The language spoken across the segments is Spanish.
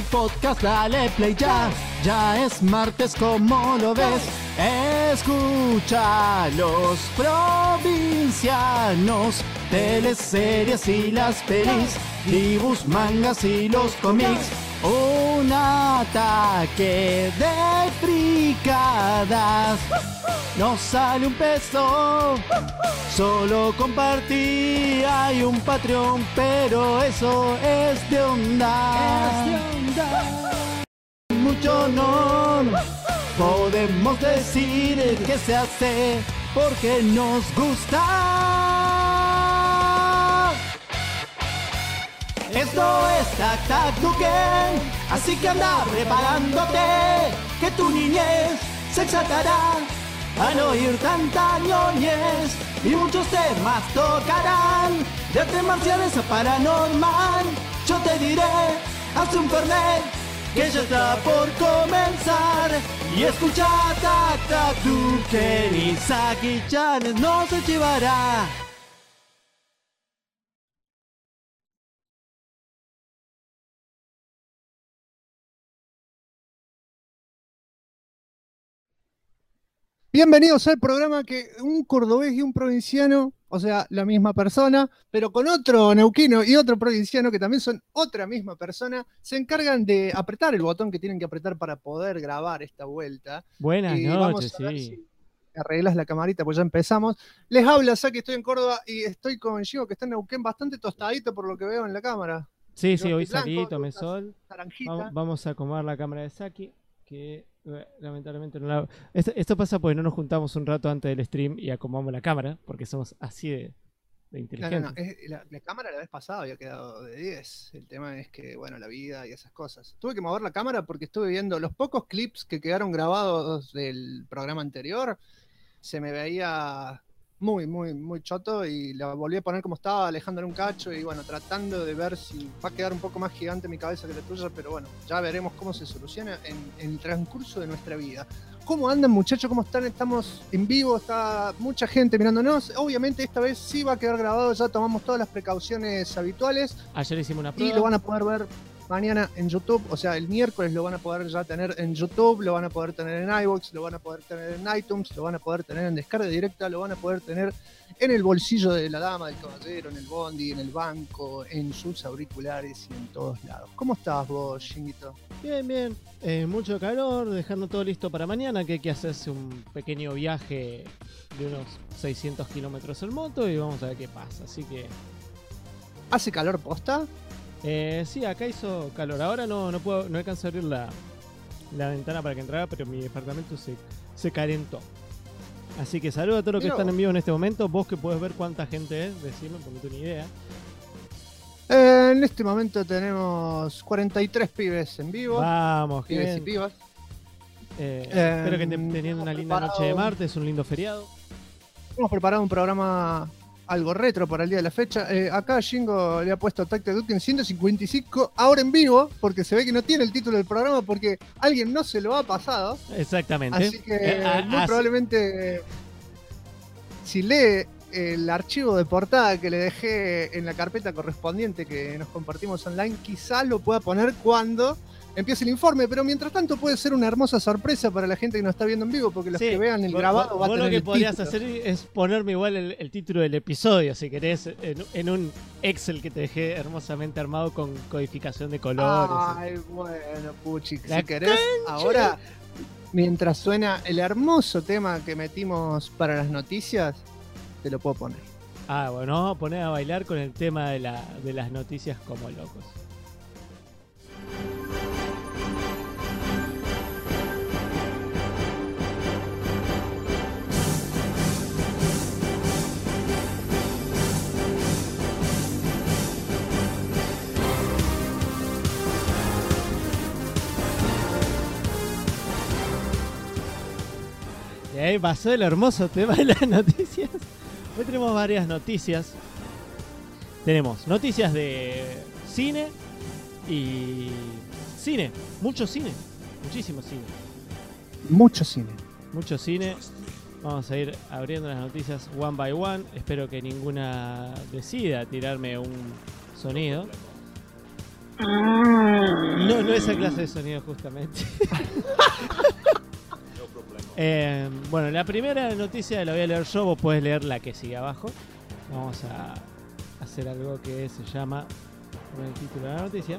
podcast, dale play ya. Ya es martes, como lo ves. Escucha los provincianos, teleseries y las pelis, dibujos, mangas y los cómics. Un ataque de fricadas. No sale un peso, solo compartí. Hay un Patreon, pero eso es de onda. Mucho no podemos decir que se hace porque nos gusta. Esto es Tac Tac Tuken, así que anda preparándote, que tu niñez se exaltará al oír tanta ñoñez, y muchos temas tocarán, de artes marciales a paranormal. Yo te diré, haz un fernet, que ya está por comenzar, y escucha Tac Tac Tuken, y Saki-chan no se chivará. Bienvenidos al programa que un cordobés y un provinciano, o sea, la misma persona, pero con otro neuquino y otro provinciano que también son otra misma persona, se encargan de apretar el botón que tienen que apretar para poder grabar esta vuelta. Buenas y noches, vamos a ver sí. si arreglas la camarita, pues ya empezamos. Les habla Saki, estoy en Córdoba y estoy con Gio, que está en Neuquén, bastante tostadito por lo que veo en la cámara. Sí, Yo hoy estoy salí, blanco, tomé tú estás sol. naranjita. Vamos a acomodar la cámara de Saki, que lamentablemente no la... Esto pasa porque no nos juntamos un rato antes del stream y acomodamos la cámara, porque somos así de inteligentes. La cámara la vez pasada había quedado de 10. El tema es que, bueno, la vida y esas cosas. Tuve que mover la cámara porque estuve viendo los pocos clips que quedaron grabados del programa anterior. Se me veía muy choto y la volví a poner como estaba, alejándole un cacho y, bueno, tratando de ver si va a quedar un poco más gigante mi cabeza que la tuya, pero bueno, ya veremos cómo se soluciona en el transcurso de nuestra vida. ¿Cómo andan, muchachos? ¿Cómo están? Estamos en vivo, está mucha gente mirándonos. Obviamente esta vez sí va a quedar grabado, ya tomamos todas las precauciones habituales. Ayer hicimos una prueba. Y lo van a poder ver mañana en YouTube, o sea, el miércoles lo van a poder ya tener en YouTube, lo van a poder tener en iVoox, lo van a poder tener en iTunes, lo van a poder tener en descarga directa, lo van a poder tener en el bolsillo de la dama, del caballero, en el bondi, en el banco, en sus auriculares y en todos lados. ¿Cómo estás vos, Shinguito? Bien. Mucho calor, dejando todo listo para mañana, que hay que hacerse un pequeño viaje de unos 600 kilómetros en moto y vamos a ver qué pasa. Así que... ¿Hace calor posta? Sí, acá hizo calor. Ahora no alcanzo a abrir la ventana para que entrara, pero mi departamento se calentó. Así que saludo a todos los que están en vivo en este momento. Vos que podés ver cuánta gente es, decime, porque no tengo ni idea. En este momento tenemos 43 pibes en vivo. Vamos, pibes gente. y pibas. Espero que estén teniendo una linda noche de martes, un lindo feriado. Hemos preparado un programa algo retro para el día de la fecha. Acá Shingo le ha puesto Tac Tac Tuken 155 ahora en vivo, porque se ve que no tiene el título del programa porque alguien no se lo ha pasado. Exactamente. Así que muy probablemente si lee el archivo de portada que le dejé en la carpeta correspondiente que nos compartimos online, quizás lo pueda poner cuando empiece el informe, pero mientras tanto puede ser una hermosa sorpresa para la gente que nos está viendo en vivo, porque los que vean el grabado va a tener lo que el podrías título. hacer es ponerme igual el título del episodio, si querés, en un Excel que te dejé hermosamente armado con codificación de colores. Ay, bueno, Puchi, si querés, ahora, mientras suena el hermoso tema que metimos para las noticias, te lo puedo poner. Bueno, vamos a poner a bailar con el tema de las noticias como locos. Y ahí pasó el hermoso tema de las noticias. Hoy tenemos varias noticias. Tenemos noticias de cine y cine, mucho cine, muchísimo cine. Mucho cine. Mucho cine. Vamos a ir abriendo las noticias one by one. Espero que ninguna decida tirarme un sonido. No tengo esa clase de sonido justamente. Bueno, la primera noticia la voy a leer yo, vos podés leer la que sigue abajo. Vamos a hacer algo que se llama, con el título de la noticia,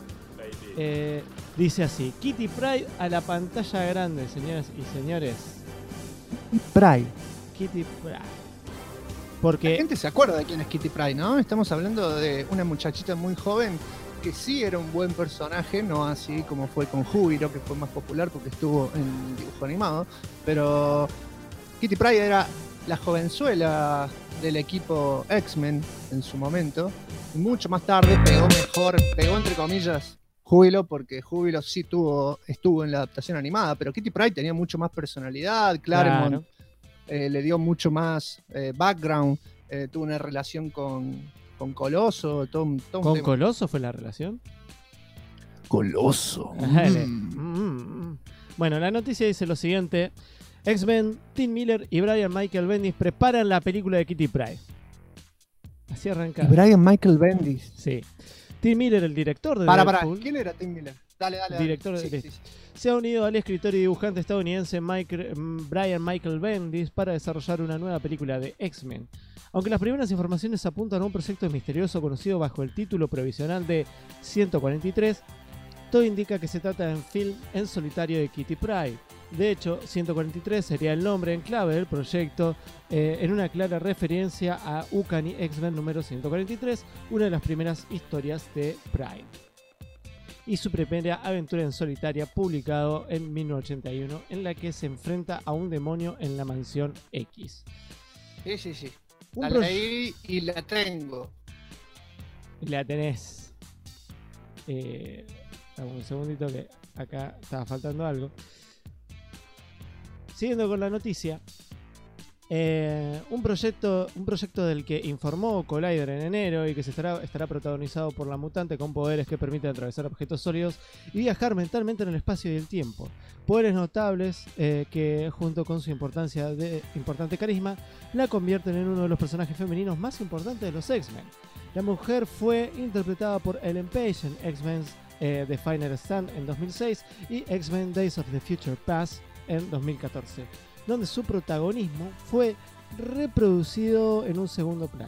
dice así: Kitty Pryde a la pantalla grande, señoras y señores. Pryde. Kitty Pryde. La Porque gente se acuerda de quién es Kitty Pryde, ¿no? Estamos hablando de una muchachita muy joven que sí era un buen personaje, no así como fue con Júbilo, que fue más popular porque estuvo en dibujo animado, pero Kitty Pryde era la jovenzuela del equipo X-Men en su momento, y mucho más tarde pegó entre comillas Júbilo, porque Júbilo sí estuvo en la adaptación animada, pero Kitty Pryde tenía mucho más personalidad, Claremont le dio mucho más background, tuvo una relación con Coloso, todo un ¿con tema. Coloso fue la relación? Coloso. Bueno, la noticia dice lo siguiente: X-Men, Tim Miller y Brian Michael Bendis preparan la película de Kitty Pryde. Así arranca. Y Brian Michael Bendis. Sí. Tim Miller, el director de Para, Deadpool, ¿quién era Tim Miller? Dale. director Sí, de sí, sí. se ha unido al escritor y dibujante estadounidense Brian Michael Bendis para desarrollar una nueva película de X-Men. Aunque las primeras informaciones apuntan a un proyecto misterioso conocido bajo el título provisional de 143, todo indica que se trata de un film en solitario de Kitty Pryde. De hecho, 143 sería el nombre en clave del proyecto, en una clara referencia a Uncanny X-Men número 143, una de las primeras historias de Pryde, y su primera aventura en solitaria, publicado en 1981, en la que se enfrenta a un demonio en la mansión X. Sí. La leí y la tengo. La tenés. Un segundito que acá estaba faltando algo. Siguiendo con la noticia, un proyecto del que informó Collider en enero y que estará protagonizado por la mutante con poderes que permiten atravesar objetos sólidos y viajar mentalmente en el espacio y el tiempo. Poderes notables que, junto con su importante carisma, la convierten en uno de los personajes femeninos más importantes de los X-Men. La mujer fue interpretada por Ellen Page en X-Men The Final Stand en 2006 y X-Men Days of the Future Past en 2014, donde su protagonismo fue reducido a un segundo plano.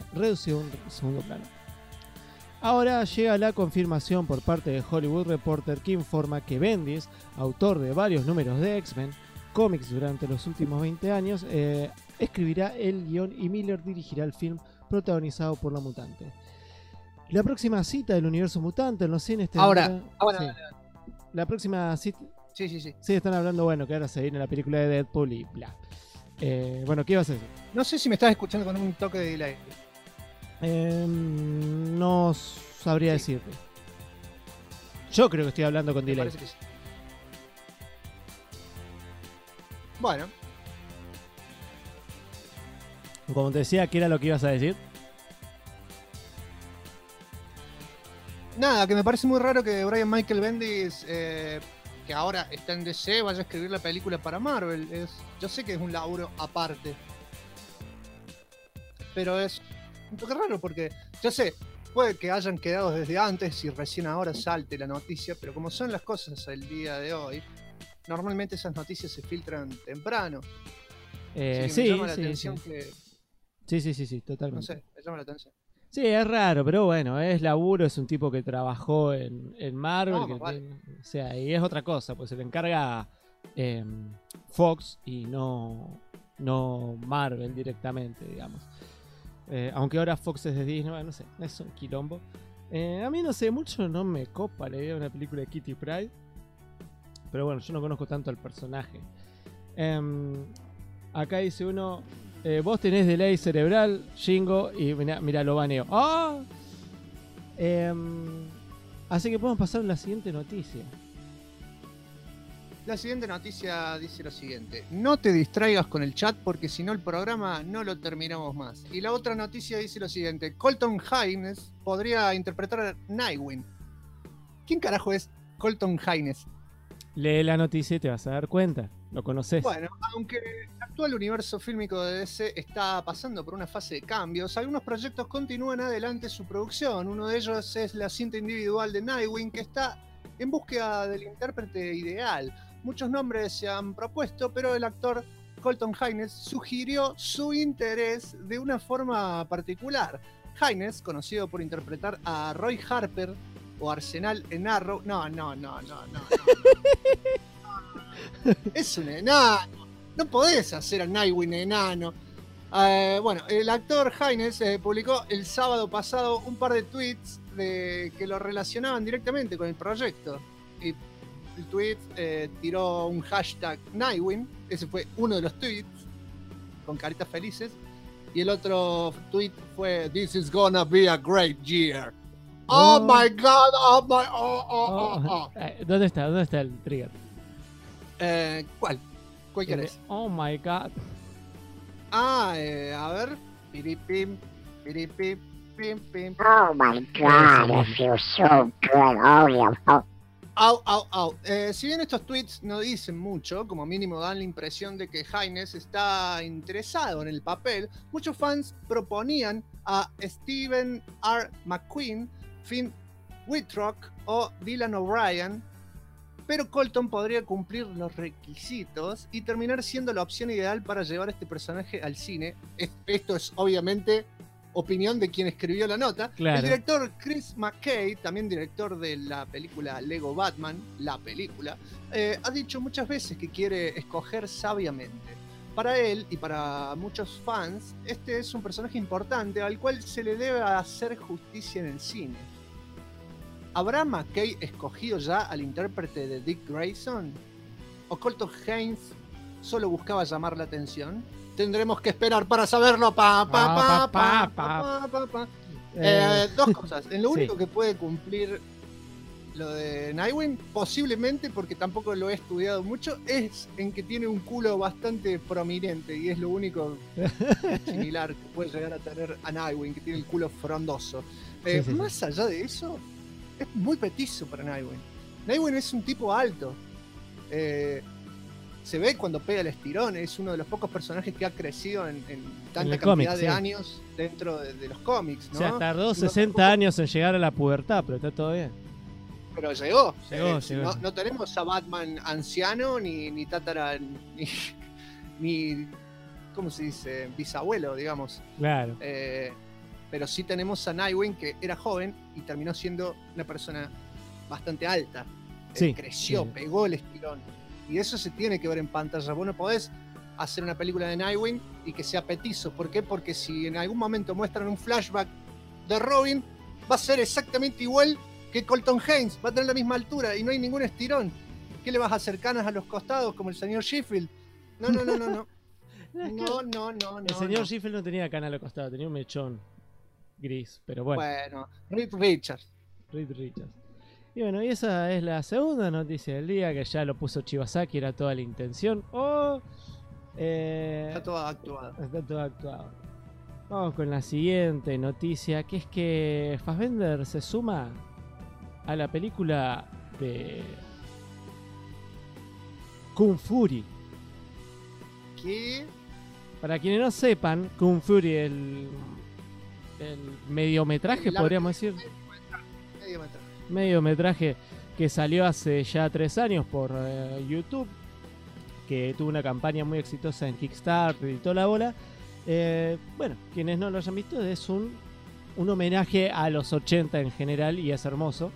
Ahora llega la confirmación por parte de Hollywood Reporter, que informa que Bendis, autor de varios números de X-Men cómics durante los últimos 20 años, escribirá el guión y Miller dirigirá el film protagonizado por la mutante. La próxima cita del universo mutante en los cines tendrá... La próxima cita... Sí. Sí, están hablando, bueno, que ahora se viene la película de Deadpool y bla. Bueno, ¿qué ibas a decir? No sé si me estás escuchando con un toque de delay. No sabría decirte. Yo creo que estoy hablando con delay. Sí. Bueno. Como te decía, ¿qué era lo que ibas a decir? Nada, que me parece muy raro que Brian Michael Bendis, que ahora está en DC, vaya a escribir la película para Marvel. Yo sé que es un laburo aparte, pero es un poco raro porque, yo sé, puede que hayan quedado desde antes y recién ahora salte la noticia, pero como son las cosas el día de hoy, normalmente esas noticias se filtran temprano. Me llama la atención que... Sí, totalmente. No sé, me llama la atención. Sí, es raro, pero bueno, es laburo, es un tipo que trabajó en Marvel, Vale. o sea, y es otra cosa, pues se le encarga Fox y no Marvel directamente, digamos. Aunque ahora Fox es de Disney, bueno, no sé, es un quilombo. A mí no sé, mucho no me copa la idea de una película de Kitty Pryde, pero bueno, yo no conozco tanto al personaje. Acá dice uno... vos tenés delay cerebral, Jingo, y mirá, lo baneo. ¡Ah! Así que podemos pasar a la siguiente noticia. La siguiente noticia dice lo siguiente: no te distraigas con el chat porque si no el programa no lo terminamos más. Y la otra noticia dice lo siguiente: Colton Haynes podría interpretar a Nightwing. ¿Quién carajo es Colton Haynes? Lee la noticia y te vas a dar cuenta. Lo conoces. Bueno, aunque el actual universo fílmico de DC está pasando por una fase de cambios, algunos proyectos continúan adelante su producción. Uno de ellos es la cinta individual de Nightwing, que está en búsqueda del intérprete ideal. Muchos nombres se han propuesto, pero el actor Colton Haynes sugirió su interés de una forma particular. Haynes, conocido por interpretar a Roy Harper o Arsenal en Arrow... No. Es un enano. No podés hacer a Nightwing enano. Bueno, el actor Haynes publicó el sábado pasado un par de tweets que lo relacionaban directamente con el proyecto. Y el tweet tiró un hashtag Nightwing. Ese fue uno de los tweets, con caritas felices. Y el otro tweet fue "This is gonna be a great year". Oh my God, ¿Dónde está el trigger? ¿Cuál querés? Oh my God. A ver. Piripim, piripim, pim, pim. Oh my God, it feels so good. Oh, yeah. Au. Si bien estos tweets no dicen mucho, como mínimo dan la impresión de que Haynes está interesado en el papel, muchos fans proponían a Stephen R. McQueen, Finn Wittrock o Dylan O'Brien, pero Colton podría cumplir los requisitos y terminar siendo la opción ideal para llevar a este personaje al cine. Esto es obviamente opinión de quien escribió la nota. Claro. El director Chris McKay, también director de la película Lego Batman, ha dicho muchas veces que quiere escoger sabiamente. Para él y para muchos fans, este es un personaje importante al cual se le debe hacer justicia en el cine. ¿Habrá McKay escogido ya al intérprete de Dick Grayson? ¿O Colton Haynes solo buscaba llamar la atención? Tendremos que esperar para saberlo. Dos cosas. En lo único que puede cumplir lo de Nightwing, posiblemente, porque tampoco lo he estudiado mucho, es en que tiene un culo bastante prominente y es lo único similar que puede llegar a tener a Nightwing, que tiene el culo frondoso. Más allá de eso, es muy petizo para Nightwing. Nightwing es un tipo alto. Se ve cuando pega el estirón, es uno de los pocos personajes que ha crecido en tanta cantidad de años dentro de los cómics, ¿no? O sea, tardó 60 años en llegar a la pubertad, pero está todo bien. Pero llegó. Llegó. No tenemos a Batman anciano, ni tatara, ni ¿cómo se dice? Bisabuelo, digamos. Claro. Pero sí tenemos a Nightwing, que era joven y terminó siendo una persona bastante alta. Sí, creció, pegó el estirón. Y eso se tiene que ver en pantalla. Vos no podés hacer una película de Nightwing y que sea petizo. ¿Por qué? Porque si en algún momento muestran un flashback de Robin, va a ser exactamente igual que Colton Haynes. Va a tener la misma altura y no hay ningún estirón. ¿Qué le vas a hacer, canas a los costados como el señor Sheffield? No. No. El señor Sheffield no tenía canas a los costados, tenía un mechón gris, pero bueno. Bueno, Reed Richards. Y bueno, y esa es la segunda noticia del día, que ya lo puso Chibasaki, era toda la intención. Está todo actuado. Está todo actuado. Vamos con la siguiente noticia, que es que Fassbender se suma a la película de Kung Fury. ¿Qué? Para quienes no sepan, Kung Fury, el mediometraje, podríamos decir. Mediometraje que salió hace ya 3 años por YouTube, que tuvo una campaña muy exitosa en Kickstarter y toda la bola. Bueno, quienes no lo hayan visto, es un homenaje a los 80 en general y es hermoso.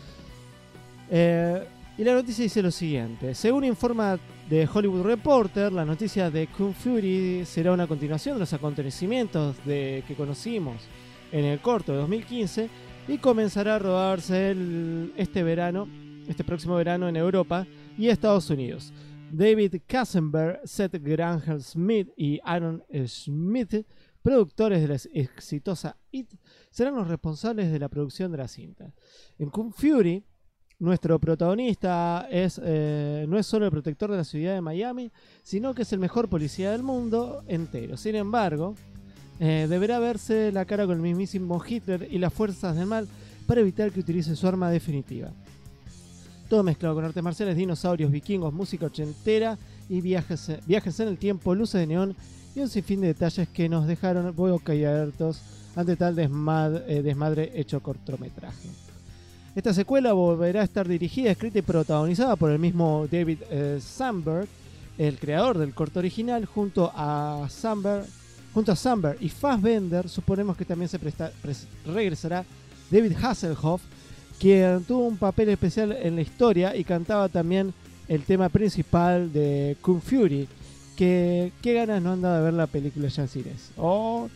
Y la noticia dice lo siguiente: según informa The Hollywood Reporter, la noticia de Kung Fury será una continuación de los acontecimientos que conocimos en el corto de 2015 y comenzará a rodarse este próximo verano en Europa y Estados Unidos. David Katzenberg, Seth Grahame-Smith y Aaron Smith, productores de la exitosa It, serán los responsables de la producción de la cinta. En Kung Fury, nuestro protagonista no es solo el protector de la ciudad de Miami, sino que es el mejor policía del mundo entero. Sin embargo, deberá verse la cara con el mismísimo Hitler y las fuerzas del mal para evitar que utilice su arma definitiva. Todo mezclado con artes marciales, dinosaurios, vikingos, música ochentera y viajes en el tiempo, luces de neón y un sinfín de detalles que nos dejaron boquiabiertos ante tal desmadre hecho cortometraje. Esta secuela volverá a estar dirigida, escrita y protagonizada por el mismo David Sandberg, el creador del corto original, junto a Sandberg y Fassbender. Suponemos que también regresará David Hasselhoff, quien tuvo un papel especial en la historia y cantaba también el tema principal de Kung Fury. Que qué ganas no han dado de ver la película ya en cines. No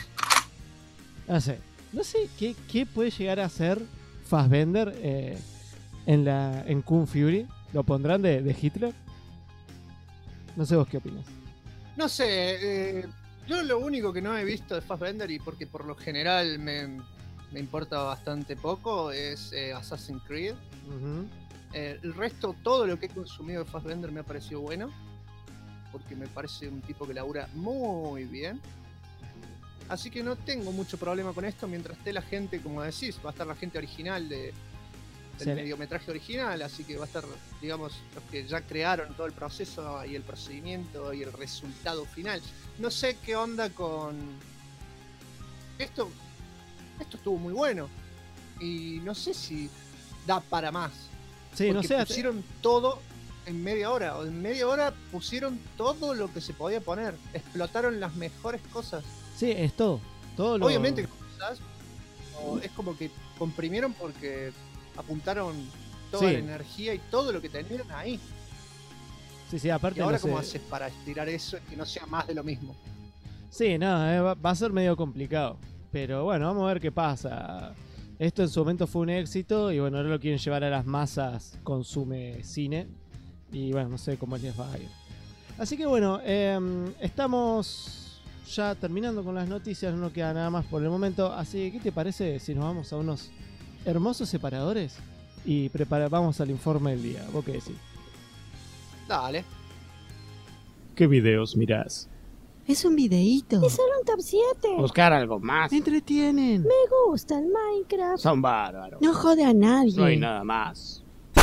sé qué puede llegar a ser Fassbender en Kung Fury. ¿Lo pondrán de Hitler? No sé vos qué opinas. No sé, yo lo único que no he visto de Fassbender, y porque por lo general me importa bastante poco, es Assassin's Creed. El resto, todo lo que he consumido de Fassbender me ha parecido bueno, porque me parece un tipo que labura muy bien. Así que no tengo mucho problema con esto, mientras esté la gente, como decís, va a estar la gente original del mediometraje original, así que va a estar, digamos, los que ya crearon todo el proceso y el procedimiento y el resultado final. No sé qué onda con esto. Esto estuvo muy bueno y no sé si da para más. Sí, no sé. Pusieron todo en media hora, o en media hora pusieron todo lo que se podía poner. Explotaron las mejores cosas. Sí, es todo. Obviamente, es como que comprimieron porque apuntaron toda la energía y todo lo que tenían ahí. Sí, aparte. Y ahora, ¿cómo haces para estirar eso y que no sea más de lo mismo? Sí, va a ser medio complicado. Pero bueno, vamos a ver qué pasa. Esto en su momento fue un éxito y bueno, ahora lo quieren llevar a las masas, consume cine. Y bueno, no sé cómo les va a ir. Así que bueno, estamos ya terminando con las noticias, no queda nada más por el momento. Así que, ¿qué te parece si nos vamos a unos hermosos separadores? Y vamos al informe del día. ¿Vos qué decís? Dale. ¿Qué videos mirás? Es un videíto. Es solo un top 7. Buscar algo más. Me entretienen. Me gusta el Minecraft. Son bárbaros. No jode a nadie. No hay nada más.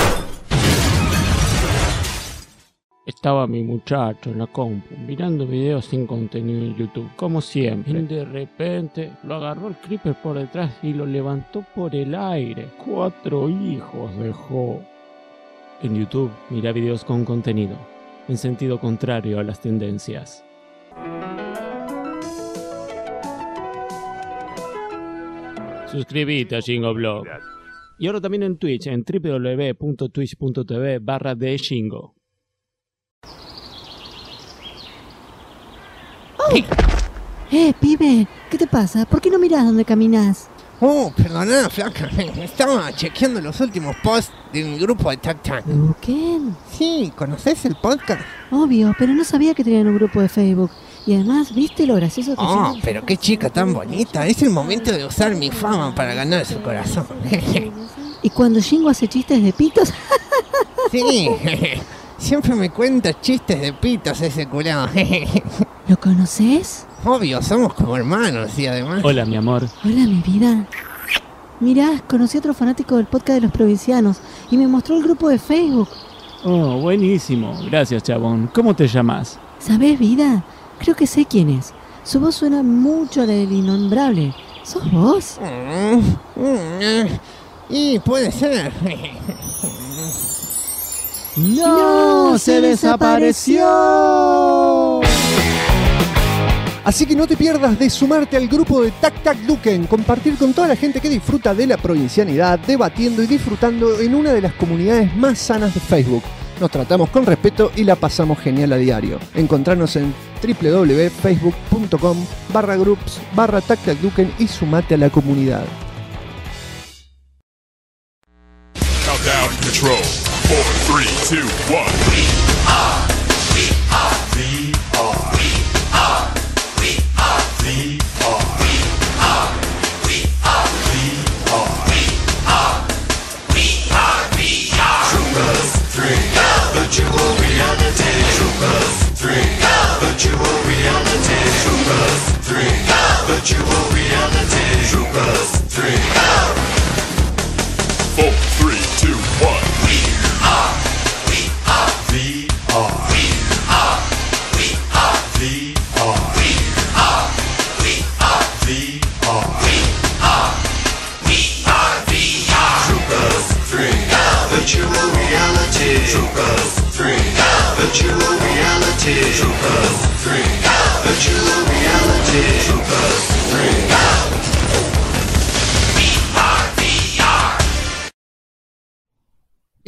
Estaba mi muchacho en la compu mirando videos sin contenido en YouTube, como siempre. Y de repente lo agarró el creeper por detrás y lo levantó por el aire. 4 hijos dejó. En YouTube, mira videos con contenido, en sentido contrario a las tendencias. Suscríbete a Shingoblog. Y ahora también en Twitch, en www.twitch.tv/theshingo. Pibe, ¿qué te pasa? ¿Por qué no mirás dónde caminás? Perdona, flaca. Estaba chequeando los últimos posts de mi grupo de Tac Tac. ¿Qué? Sí, ¿conoces el podcast? Obvio, pero no sabía que tenían un grupo de Facebook. Y además, ¿viste lo gracioso que son? Pero qué chica tan bonita. Es el momento de usar mi fama para ganar su corazón. ¿Y cuando Shingo hace chistes de pitos? Sí, siempre me cuenta chistes de pitos ese culado. ¿Lo conoces? Obvio, somos como hermanos y además... Hola, mi amor. Hola, mi vida. Mirá, conocí a otro fanático del podcast de los provincianos y me mostró el grupo de Facebook. Oh, buenísimo. Gracias, chabón. ¿Cómo te llamas? ¿Sabés, vida? Creo que sé quién es. Su voz suena mucho a la del innombrable. ¿Sos vos? Y puede ser. ¡No! ¡Se desapareció! Así que no te pierdas de sumarte al grupo de Tac Tac Duken, compartir con toda la gente que disfruta de la provincianidad, debatiendo y disfrutando en una de las comunidades más sanas de Facebook. Nos tratamos con respeto y la pasamos genial a diario. Encontranos en www.facebook.com/groups/TacTacDuken y sumate a la comunidad. Countdown control. 4, 3, 2, 1. We are Troopers 3. Virtual reality. Troopers 3. Virtual reality. Troopers 3. Virtual reality. Troopers 3. 4, 3, 2, 1. We are VR. VR.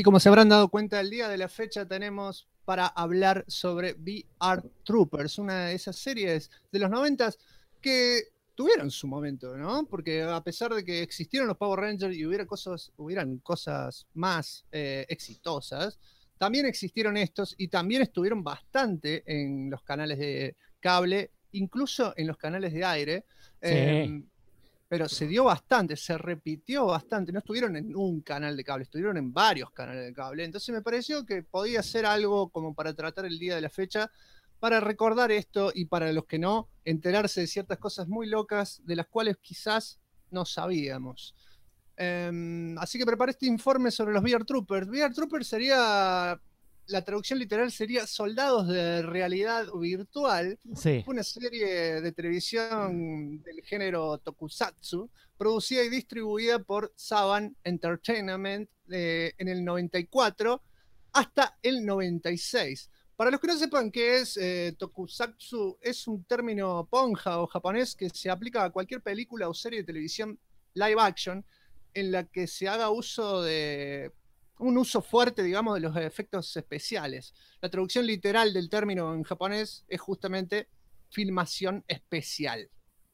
como se habrán dado cuenta, el día de la fecha tenemos para hablar sobre VR Troopers, una de esas series de los 90s que tuvieron su momento, ¿no? Porque a pesar de que existieron los Power Rangers y hubieran cosas más exitosas, también existieron estos y también estuvieron bastante en los canales de cable, incluso en los canales de aire. Sí. Pero se dio bastante, se repitió bastante. No estuvieron en un canal de cable, estuvieron en varios canales de cable. Entonces me pareció que podía ser algo como para tratar el día de la fecha, para recordar esto y para los que no, enterarse de ciertas cosas muy locas de las cuales quizás no sabíamos. Así que preparé este informe sobre los VR Troopers. VR Troopers sería, la traducción literal sería soldados de realidad virtual. Sí. Fue una serie de televisión del género tokusatsu, producida y distribuida por Saban Entertainment en el 94 hasta el 96. Para los que no sepan qué es tokusatsu, es un término ponja o japonés que se aplica a cualquier película o serie de televisión live action en la que se haga uso de un uso fuerte, digamos, de los efectos especiales. La traducción literal del término en japonés es justamente filmación especial.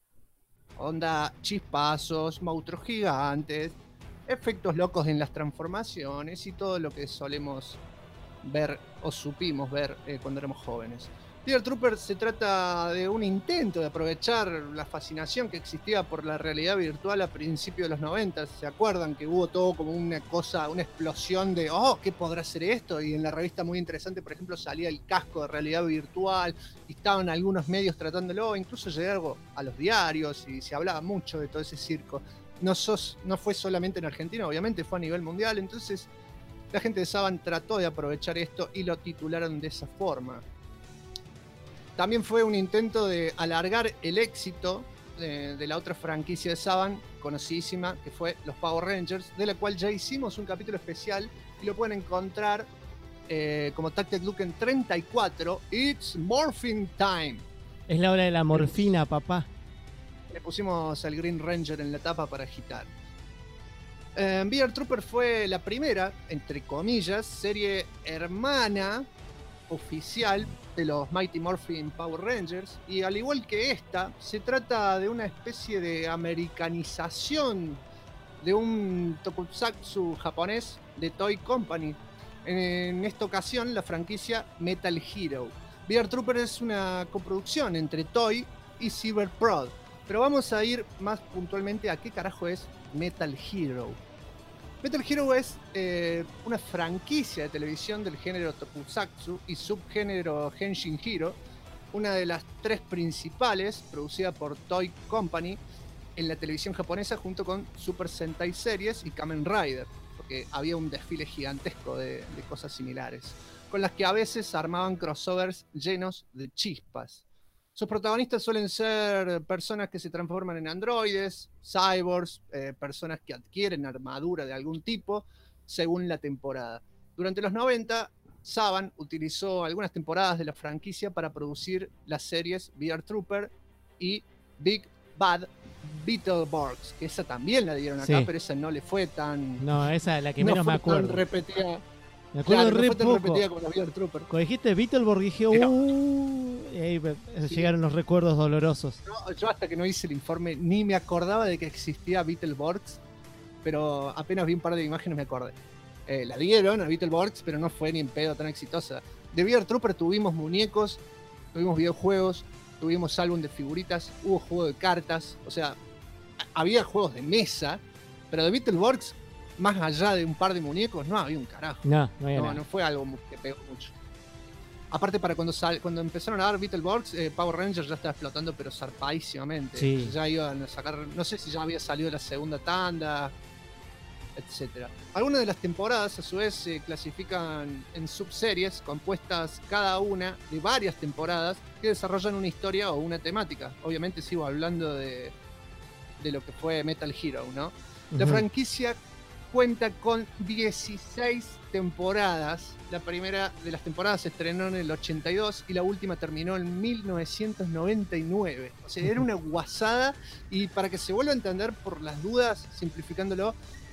Onda, chispazos, monstruos gigantes, efectos locos en las transformaciones y todo lo que solemos ver o supimos ver cuando éramos jóvenes. VR Trooper se trata de un intento de aprovechar la fascinación que existía por la realidad virtual a principios de los 90. ¿Se acuerdan que hubo todo como una cosa, una explosión de ¿qué podrá ser esto? Y en la revista Muy Interesante, por ejemplo, salía el casco de realidad virtual y estaban algunos medios tratándolo, incluso llegó a los diarios y se hablaba mucho de todo ese circo. No fue solamente en Argentina, obviamente fue a nivel mundial, entonces la gente de Saban trató de aprovechar esto y lo titularon de esa forma. También fue un intento de alargar el éxito de la otra franquicia de Saban, conocidísima, que fue los Power Rangers, de la cual ya hicimos un capítulo especial y lo pueden encontrar como Tactic Look en 34, It's Morphing Time. Es la hora de la morfina, papá. Le pusimos al Green Ranger en la tapa para agitar. VR Trooper fue la primera, entre comillas, serie hermana oficial de los Mighty Morphin Power Rangers, y al igual que esta, se trata de una especie de americanización de un tokusatsu japonés de Toei Company. En esta ocasión, la franquicia Metal Hero. VR Trooper es una coproducción entre Toei y Cyberprod, pero vamos a ir más puntualmente a qué carajo es Metal Hero. Metal Hero es una franquicia de televisión del género tokusatsu y subgénero Henshin Hero, una de las tres principales, producida por Toei Company en la televisión japonesa junto con Super Sentai Series y Kamen Rider, porque había un desfile gigantesco de cosas similares, con las que a veces armaban crossovers llenos de chispas. Sus protagonistas suelen ser personas que se transforman en androides, cyborgs, personas que adquieren armadura de algún tipo, según la temporada. Durante los 90, Saban utilizó algunas temporadas de la franquicia para producir las series VR Trooper y Big Bad Beetleborgs, que esa también la dieron acá, Sí. pero esa no le fue tan... No, esa es la que menos me acuerdo. Tan repetida. Me acuerdo Claro, no re fue tan poco. repetida como la VR Trooper. Cuando dijiste Beetleborg dije, y ahí Sí. llegaron los recuerdos dolorosos. No, yo hasta que no hice el informe ni me acordaba de que existía Beetleborgs, pero apenas vi un par de imágenes me acordé. La dieron a Beetleborgs, pero no fue ni en pedo tan exitosa. De VR Trooper tuvimos muñecos, tuvimos videojuegos, tuvimos álbum de figuritas, hubo juego de cartas, o sea, había juegos de mesa, pero de Beetleborgs, más allá de un par de muñecos, no había un carajo. No había nada. No fue algo que pegó mucho. Aparte, para cuando empezaron a dar Beetleborgs, Power Rangers ya estaba explotando, pero zarpadísimamente. Sí. Ya iban a sacar, no sé si ya había salido la segunda tanda, etc. Algunas de las temporadas, a su vez, se clasifican en subseries compuestas cada una de varias temporadas que desarrollan una historia o una temática. Obviamente sigo hablando de lo que fue Metal Hero, ¿no? La Ujú. franquicia cuenta con 16 temporadas. La primera de las temporadas se estrenó en el 82 y la última terminó en 1999. O sea, era una guasada. Y para que se vuelva a entender por las dudas, simplificándolo,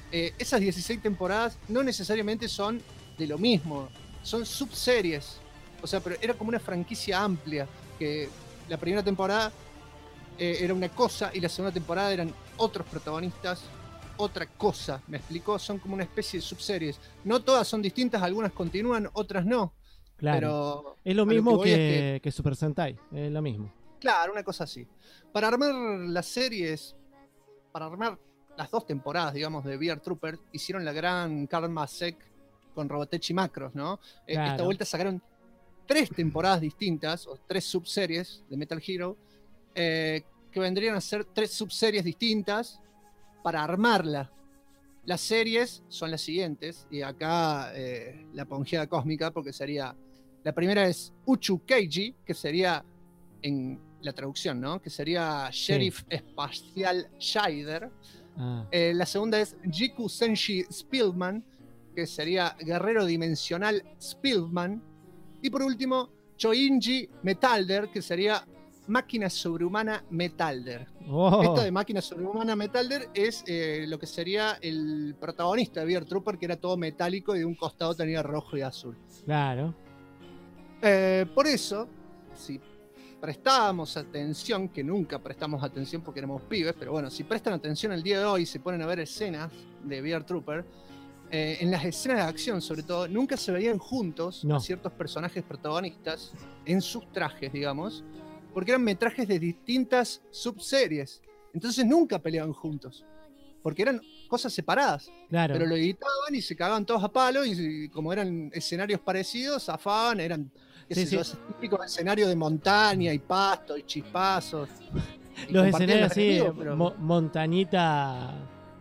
esas 16 temporadas no necesariamente son de lo mismo, son subseries. O sea, pero era como una franquicia amplia, que la primera temporada era una cosa y la segunda temporada eran otros protagonistas, otra cosa, ¿me explicó? Son como una especie de subseries. No todas son distintas, algunas continúan, otras no. Claro. Pero Es lo a mismo voy es que Super Sentai, es lo mismo. Claro, una cosa así. Para armar las series, para armar las 2 temporadas, digamos, de VR Trooper, hicieron la gran Karma Sec con Robotech y Macros, ¿no? Claro. Esta vuelta sacaron 3 temporadas distintas, o 3 subseries de Metal Hero, que vendrían a ser 3 subseries distintas para armarla. Las series son las siguientes, y acá la ponjeada cósmica, porque sería... La primera es Uchu Keiji, que sería en la traducción, ¿no? Que sería Sheriff Espacial Shider. La segunda es Jiku Senshi Spillman, que sería Guerrero Dimensional Spillman. Y por último, Choinji Metalder, que sería Máquina Sobrehumana Metalder. Oh. Esta de Máquina Sobrehumana Metalder es lo que sería el protagonista de VR Trooper, que era todo metálico y de un costado tenía rojo y azul. Claro. Por eso, si prestábamos atención, que nunca prestamos atención porque éramos pibes, pero bueno, si prestan atención el día de hoy y se ponen a ver escenas de VR Trooper, en las escenas de acción sobre todo, nunca se veían juntos a ciertos personajes protagonistas en sus trajes, digamos, porque eran metrajes de distintas subseries. Entonces nunca peleaban juntos, porque eran cosas separadas. Claro. Pero lo editaban y se cagaban todos a palo, y como eran escenarios parecidos, zafaban, eran ese típico escenario de montaña y pasto y chispazos. Y los escenarios así, enemigos, pero... montañita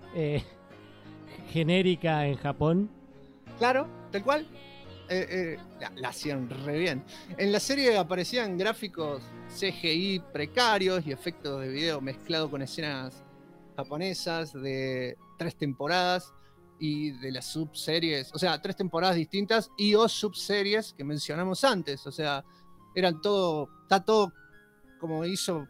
genérica en Japón. Claro, tal cual. La hacían re bien. En la serie aparecían gráficos CGI precarios y efectos de video mezclado con escenas japonesas de 3 temporadas y de las subseries, o sea, 3 temporadas distintas y o subseries que mencionamos antes. O sea, eran todo, está todo como hizo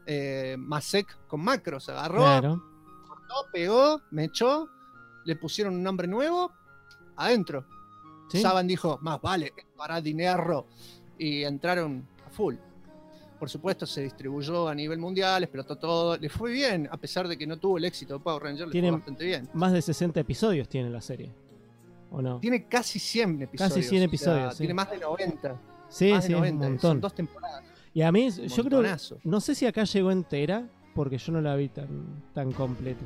Masek con Macros. Agarró, cortó, pegó, mechó, le pusieron un nombre nuevo, adentro. ¿Sí? Saban dijo, más vale, para dinero. Y entraron a full. Por supuesto, se distribuyó a nivel mundial, explotó todo. Le fue bien, a pesar de que no tuvo el éxito de Power Rangers, le fue bastante bien. Más de 60 episodios tiene la serie, ¿o no? Tiene casi 100 episodios. Casi 100 episodios, o sea, tiene más de 90. Sí, más de 90. Un montón. Son 2 temporadas. Y a mí, yo creo, no sé si acá llegó entera, porque yo no la vi tan completa.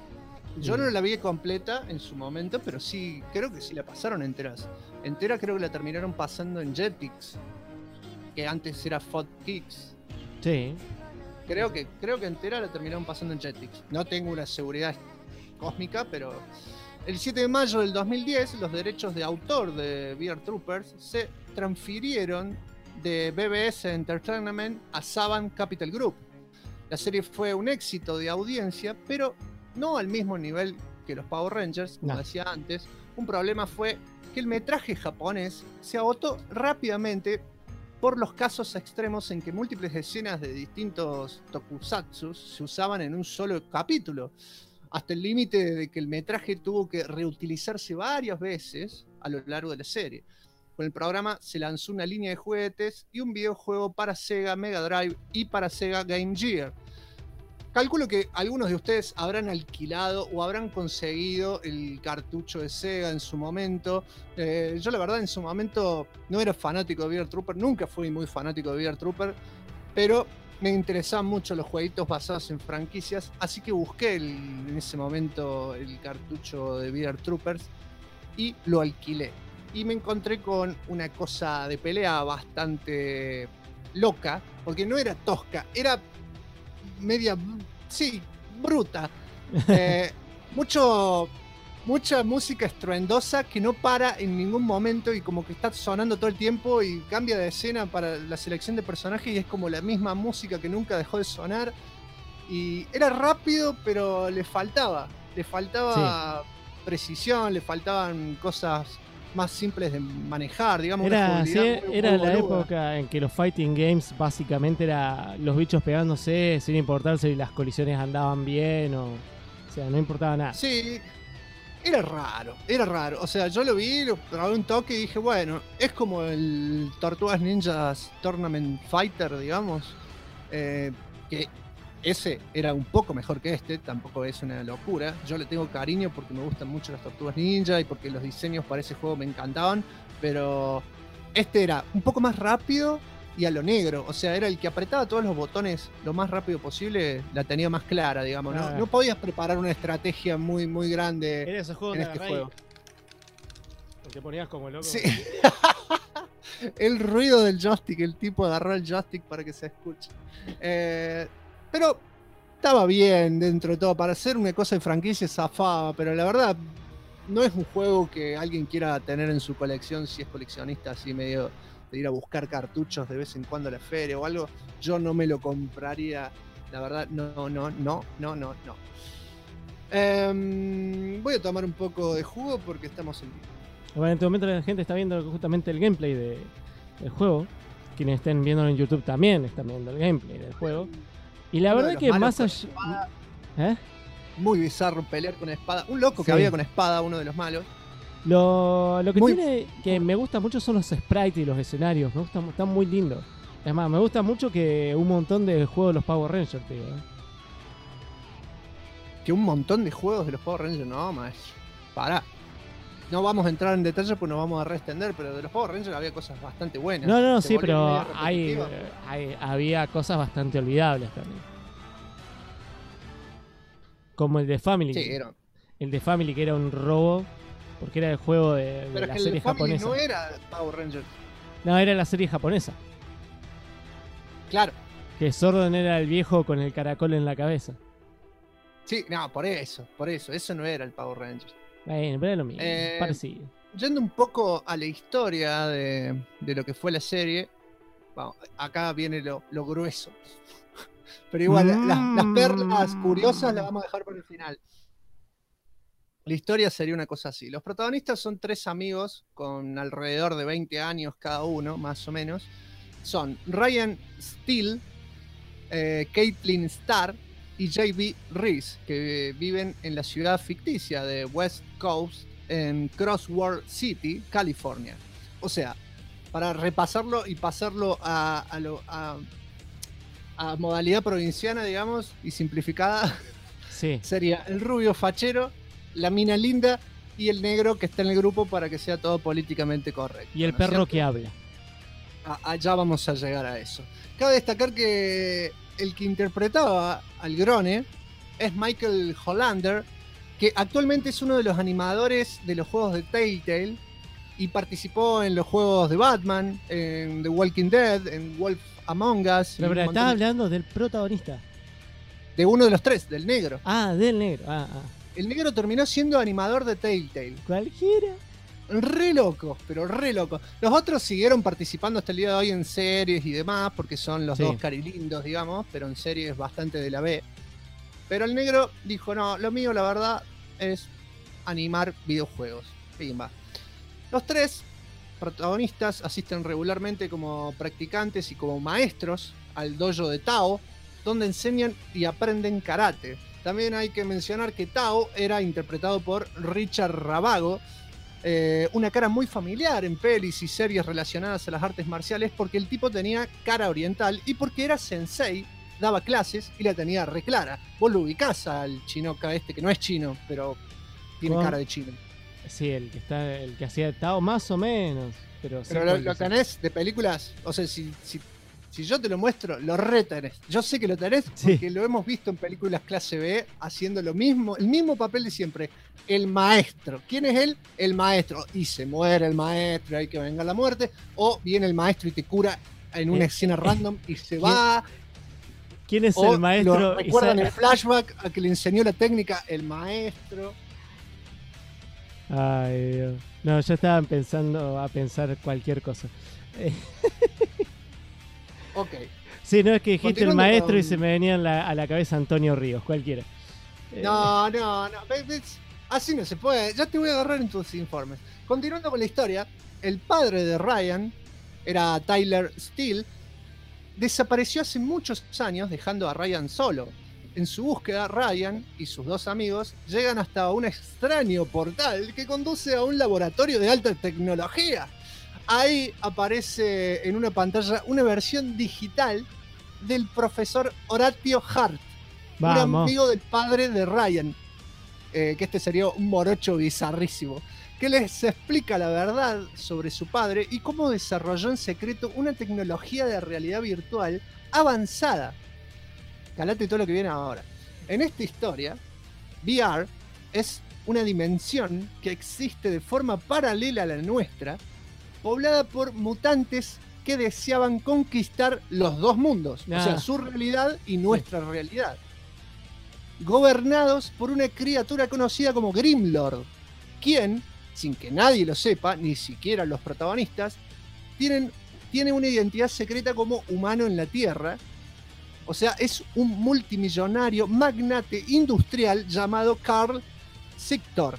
Yo no la vi completa en su momento, pero sí, creo que sí la pasaron enteras. Entera creo que la terminaron pasando en Jetix, que antes era Fox. Sí. Creo que entera la terminaron pasando en Jetix. No tengo una seguridad cósmica, pero el 7 de mayo del 2010 los derechos de autor de VR Troopers se transfirieron de BBS Entertainment a Saban Capital Group. La serie fue un éxito de audiencia, pero no al mismo nivel que los Power Rangers, como decía antes. Un problema fue que el metraje japonés se agotó rápidamente por los casos extremos en que múltiples escenas de distintos tokusatsus se usaban en un solo capítulo, hasta el límite de que el metraje tuvo que reutilizarse varias veces a lo largo de la serie. Con el programa se lanzó una línea de juguetes y un videojuego para Sega Mega Drive y para Sega Game Gear. Calculo que algunos de ustedes habrán alquilado o habrán conseguido el cartucho de Sega en su momento. Yo la verdad en su momento no era fanático de VR Trooper, nunca fui muy fanático de VR Trooper, pero me interesaban mucho los jueguitos basados en franquicias, así que busqué en ese momento el cartucho de VR Troopers y lo alquilé. Y me encontré con una cosa de pelea bastante loca, porque no era tosca, era media, sí, bruta. Mucha música estruendosa que no para en ningún momento y como que está sonando todo el tiempo y cambia de escena para la selección de personajes y es como la misma música que nunca dejó de sonar. Y era rápido, pero le faltaba precisión, le faltaban cosas más simples de manejar, digamos. Era la época en que los fighting games básicamente era los bichos pegándose sin importar si las colisiones andaban bien o sea, no importaba nada. Sí, Era raro. O sea, yo lo vi, lo probé un toque y dije, bueno, es como el Tortugas Ninjas Tournament Fighter, digamos. Que ese era un poco mejor que este, tampoco es una locura. Yo le tengo cariño porque me gustan mucho las Tortugas Ninja y porque los diseños para ese juego me encantaban. Pero este era un poco más rápido y a lo negro. O sea, era el que apretaba todos los botones lo más rápido posible, la tenía más clara, digamos. Ah. No podías preparar una estrategia muy, muy grande Era ese juego en que este agarrá y juego. te ponías como loco. Sí. El ruido del joystick, el tipo agarró el joystick para que se escuche. Pero estaba bien dentro de todo. Para hacer una cosa de franquicia zafaba, pero la verdad no es un juego que alguien quiera tener en su colección si es coleccionista así medio de ir a buscar cartuchos de vez en cuando a la feria o algo. Yo no me lo compraría, la verdad, no. Voy a tomar un poco de jugo porque estamos en vivo. Bueno, en este momento la gente está viendo justamente el gameplay del juego. Quienes estén viéndolo en YouTube también están viendo el gameplay del juego. Y la Uno de verdad los que malos más con allá... espada, muy bizarro pelear con espada. Un loco que Sí. había con espada, uno de los malos. Lo que Muy- tiene que me gusta mucho son los sprites y los escenarios. Me gustan, están muy lindos. Es más, me gusta mucho que un montón de juegos de los Power Rangers, te digo. Que un montón de juegos de los Power Rangers, no, maestro. Pará. No vamos a entrar en detalle porque nos vamos a reextender, pero de los Power Rangers había cosas bastante buenas. No, Se sí, volvió pero medio repetitiva. había cosas bastante olvidables también. Como el de Family. Sí, era. El de Family, que era un robo, porque era el juego de Pero la es que serie el Family japonesa. no era Power Rangers. No, era la serie japonesa. Claro. Que Zordon era el viejo con el caracol en la cabeza. Sí, no, por eso. Eso no era el Power Rangers. Bueno, pero era lo mismo, Eh, parecido. Yendo un poco a la historia de lo que fue la serie, vamos, acá viene lo grueso. Pero igual, las perlas curiosas las vamos a dejar para el final. La historia sería una cosa así. Los protagonistas son 3 amigos con alrededor de 20 años cada uno, más o menos. Son Ryan Steele, Caitlin Starr y J.B. Reese, que viven en la ciudad ficticia de West Coast, en Crossword City, California. O sea, para repasarlo y pasarlo a modalidad provinciana, digamos, y simplificada, Sí. sería el rubio fachero, la mina linda y el negro que está en el grupo para que sea todo políticamente correcto. Y el ¿no es perro cierto? que habla. Allá vamos a llegar a eso. Cabe destacar que el que interpretaba al Grone es Michael Hollander, que actualmente es uno de los animadores de los juegos de Telltale y participó en los juegos de Batman, en The Walking Dead, en Wolf Among Us. y Pero un montón estaba hablando del protagonista. de uno de los 3, del negro. Ah, del negro. El negro terminó siendo animador de Telltale. Cualquiera. Re loco, pero re loco. Los otros siguieron participando hasta el día de hoy en series y demás, porque son los Sí. dos carilindos, digamos, pero en series bastante de la B. Pero el negro dijo, no, lo mío la verdad es animar videojuegos. Pimba. Los 3 protagonistas asisten regularmente como practicantes y como maestros al dojo de Tao, donde enseñan y aprenden karate. También hay que mencionar que Tao era interpretado por Richard Ravago, una cara muy familiar en pelis y series relacionadas a las artes marciales, porque el tipo tenía cara oriental y porque era sensei, daba clases y la tenía re clara. Vos lo ubicás al chinoca este, que no es chino, pero tiene Con- cara de chino. Sí, el que hacía Tao más o menos. Pero, sí, Pero cuál lo es. tenés de películas, o sea, si yo te lo muestro, lo retenés. Yo sé que lo tenés Sí. porque lo hemos visto en películas clase B haciendo lo mismo, el mismo papel de siempre. El maestro. ¿Quién es él? El maestro. Y se muere el maestro, hay que venga la muerte. O viene el maestro y te cura en una escena random y se va. ¿Quién es O el maestro? lo recuerdan Isa- el flashback a que le enseñó la técnica el maestro. Ay, Dios. No, yo estaba pensando a pensar cualquier cosa. Ok. Sí, no es que dijiste el Continuando maestro y con- se me venía a la cabeza Antonio Ríos, cualquiera. No. Así no se puede. Ya te voy a agarrar en tus informes. Continuando con la historia, el padre de Ryan era Tyler Steele. Desapareció hace muchos años, dejando a Ryan solo. en su búsqueda, Ryan y sus dos amigos llegan hasta un extraño portal que conduce a un laboratorio de alta tecnología. Ahí aparece en una pantalla una versión digital del profesor Horatio Hart, un amigo del padre de Ryan, que este sería un morocho bizarrísimo, que les explica la verdad sobre su padre y cómo desarrolló en secreto una tecnología de realidad virtual avanzada. Calate todo lo que viene ahora. En esta historia, VR es una dimensión que existe de forma paralela a la nuestra, poblada por mutantes que deseaban conquistar los dos mundos, o sea, su realidad y nuestra realidad. Gobernados por una criatura conocida como Grimlord, quien, sin que nadie lo sepa, ni siquiera los protagonistas, tiene una identidad secreta como humano en la Tierra. O sea, es un multimillonario magnate industrial llamado Carl Sigtor.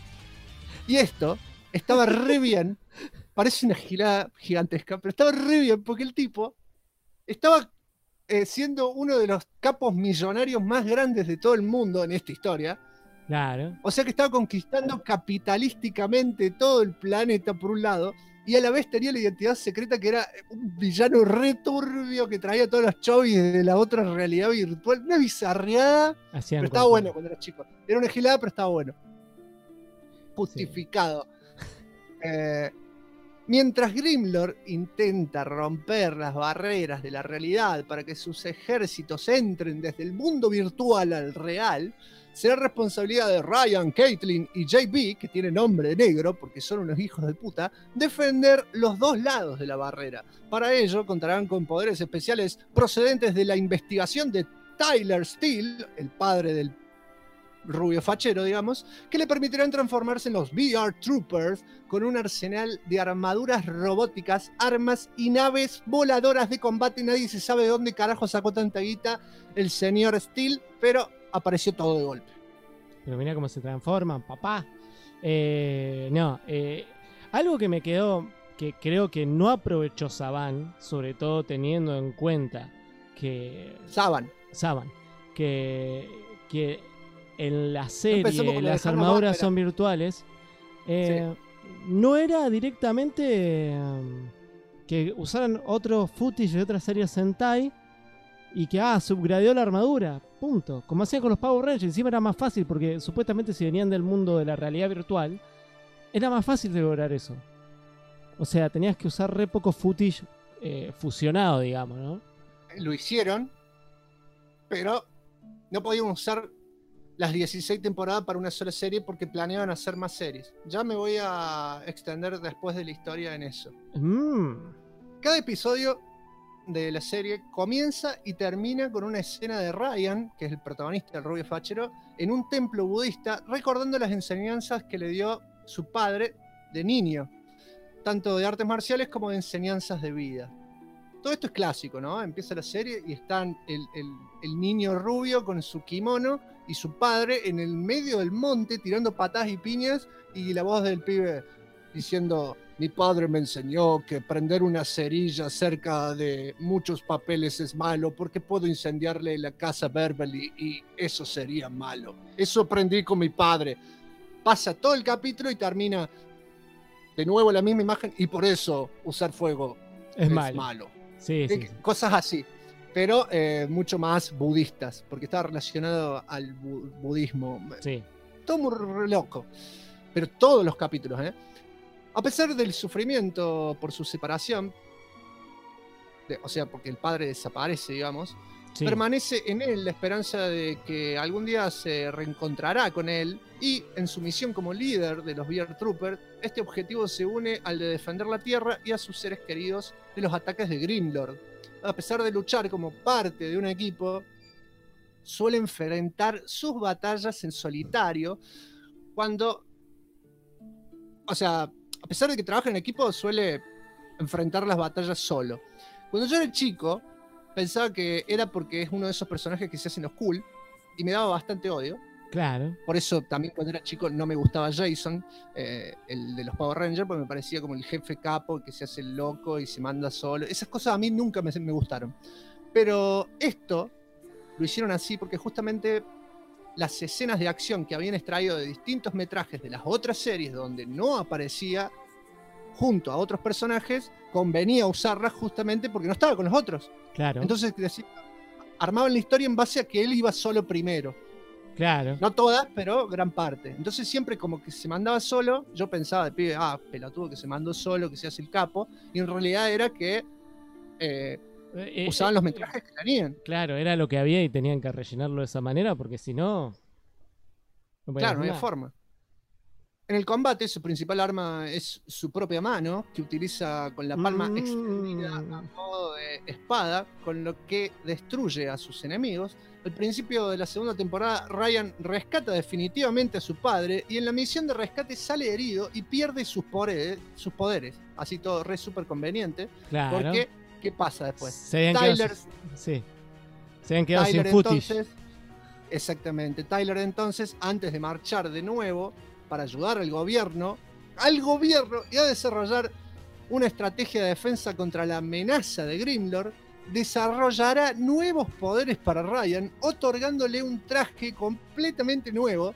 Y esto estaba re bien, parece una gilada gigantesca, pero estaba re bien porque el tipo estaba siendo uno de los capos millonarios más grandes de todo el mundo en esta historia. Claro. O sea que estaba conquistando capitalísticamente todo el planeta por un lado, y a la vez tenía la identidad secreta que era un villano re turbio que traía todos los chovis de la otra realidad virtual. Una bizarreada, pero estaba bueno cuando era chico. Era una gilada, pero estaba bueno. Justificado. Sí. Mientras Grimlord intenta romper las barreras de la realidad para que sus ejércitos entren desde el mundo virtual al real, será responsabilidad de Ryan, Caitlin y JB, que tiene nombre de negro porque son unos hijos de puta, defender los dos lados de la barrera. Para ello contarán con poderes especiales procedentes de la investigación de Tyler Steele, el padre del rubio fachero, digamos, que le permitirán transformarse en los VR Troopers con un arsenal de armaduras robóticas, armas y naves voladoras de combate. Nadie se sabe de dónde carajo sacó tanta guita el señor Steele, pero apareció todo de golpe. Pero mira cómo se transforman, papá. Algo que me quedó, que creo que no aprovechó Saban, sobre todo teniendo en cuenta que... Saban. Que en la serie las armaduras son virtuales. No era directamente que usaran otro footage de otra serie Sentai y que subgradeó la armadura, punto. Como hacían con los Power Rangers. Encima era más fácil porque supuestamente si venían del mundo de la realidad virtual era más fácil de lograr eso. O sea, tenías que usar re poco footage fusionado, digamos, ¿no? Lo hicieron, pero no podían usar las 16 temporadas para una sola serie porque planeaban hacer más series. Ya me voy a extender después de la historia en eso. Cada episodio de la serie comienza y termina con una escena de Ryan, que es el protagonista, el rubio fachero, en un templo budista, recordando las enseñanzas que le dio su padre de niño, tanto de artes marciales como de enseñanzas de vida. Todo esto es clásico, ¿no? Empieza la serie y están el niño rubio con su kimono y su padre en el medio del monte tirando patadas y piñas, y la voz del pibe diciendo: mi padre me enseñó que prender una cerilla cerca de muchos papeles es malo porque puedo incendiarle la casa a Beverly y eso sería malo. Eso aprendí con mi padre. Pasa todo el capítulo y termina de nuevo la misma imagen, y por eso usar fuego es malo. Sí. Cosas así, pero mucho más budistas, porque está relacionado al budismo. Sí. Todo muy loco, pero todos los capítulos, a pesar del sufrimiento por su separación, o sea, porque el padre desaparece, digamos, permanece en él la esperanza de que algún día se reencontrará con él, y en su misión como líder de los VR Troopers, este objetivo se une al de defender la Tierra y a sus seres queridos de los ataques de Grimlord. A pesar de luchar como parte de un equipo, suele enfrentar sus batallas en solitario o sea, a pesar de que trabaja en equipo, suele enfrentar las batallas solo. Cuando yo era chico, pensaba que era porque es uno de esos personajes que se hacen los cool, y me daba bastante odio. Claro. Por eso también cuando era chico no me gustaba Jason, el de los Power Rangers, porque me parecía como el jefe capo que se hace el loco y se manda solo. Esas cosas a mí nunca me gustaron. Pero esto lo hicieron así porque justamente las escenas de acción que habían extraído de distintos metrajes de las otras series donde no aparecía junto a otros personajes, convenía usarlas justamente porque no estaba con los otros. Claro. Entonces armaban la historia en base a que él iba solo primero. Claro. No todas, pero gran parte. Entonces siempre como que se mandaba solo, yo pensaba de pibe, pelotudo que se mandó solo, que se hace el capo, y en realidad era que usaban los metrajes que tenían. Claro, era lo que había y tenían que rellenarlo de esa manera porque si no... Claro, no había forma. En el combate su principal arma es su propia mano, que utiliza con la palma extendida a modo de espada, con lo que destruye a sus enemigos. Al principio de la segunda temporada, Ryan rescata definitivamente a su padre y en la misión de rescate sale herido y pierde sus poderes. Así todo re súper conveniente. Claro. Porque, ¿qué pasa después? Se habían quedado sin footage. Exactamente. Tyler entonces, antes de marchar de nuevo para ayudar al gobierno y a desarrollar una estrategia de defensa contra la amenaza de Grimlord, desarrollará nuevos poderes para Ryan, otorgándole un traje completamente nuevo.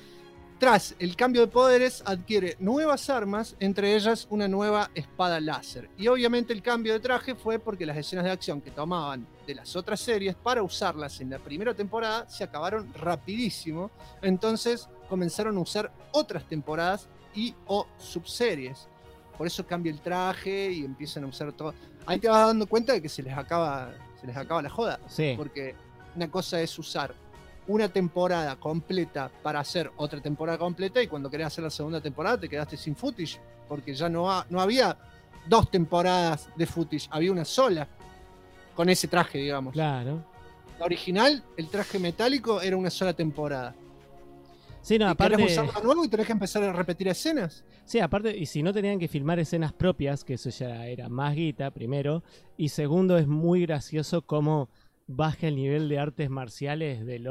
Tras el cambio de poderes, adquiere nuevas armas, entre ellas una nueva espada láser. Y obviamente el cambio de traje fue porque las escenas de acción que tomaban de las otras series para usarlas en la primera temporada se acabaron rapidísimo. Entonces comenzaron a usar otras temporadas y o subseries. Por eso cambia el traje y empiezan a usar todo. Ahí te vas dando cuenta de que se les acaba la joda. Sí. Porque una cosa es usar una temporada completa para hacer otra temporada completa y cuando querés hacer la segunda temporada te quedaste sin footage. Porque ya no había 2 temporadas de footage, había una sola con ese traje, digamos. Claro. La original, el traje metálico, era una sola temporada. Sí, no, y aparte... querés usarlo de nuevo y tenés que empezar a repetir escenas. Sí, aparte, y si no tenían que filmar escenas propias, que eso ya era más guita, primero, y segundo, es muy gracioso cómo baja el nivel de artes marciales de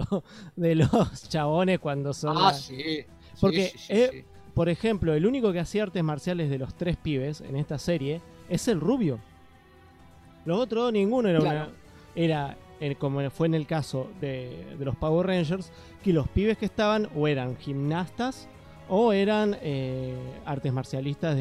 los chabones cuando son... Sí. Porque, Sí. por ejemplo, el único que hacía artes marciales de los 3 pibes en esta serie es el rubio. Los otros ninguno era Claro. como fue en el caso de los Power Rangers, que los pibes que estaban o eran gimnastas o eran artes marcialistas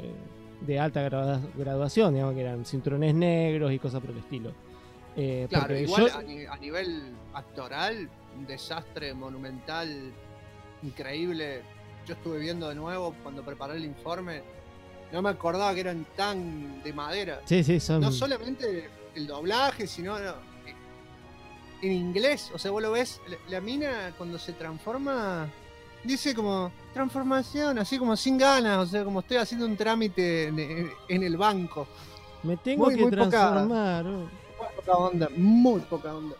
de alta graduación, digamos, que eran cinturones negros y cosas por el estilo. Claro, igual a nivel actoral, un desastre monumental, increíble. Yo estuve viendo de nuevo cuando preparé el informe, no me acordaba que eran tan de madera. Sí, son... No solamente el doblaje, sino en inglés. O sea, vos lo ves, la mina cuando se transforma, dice como transformación, así como sin ganas, o sea, como estoy haciendo un trámite en el banco. Me tengo que transformar. Muy poca onda.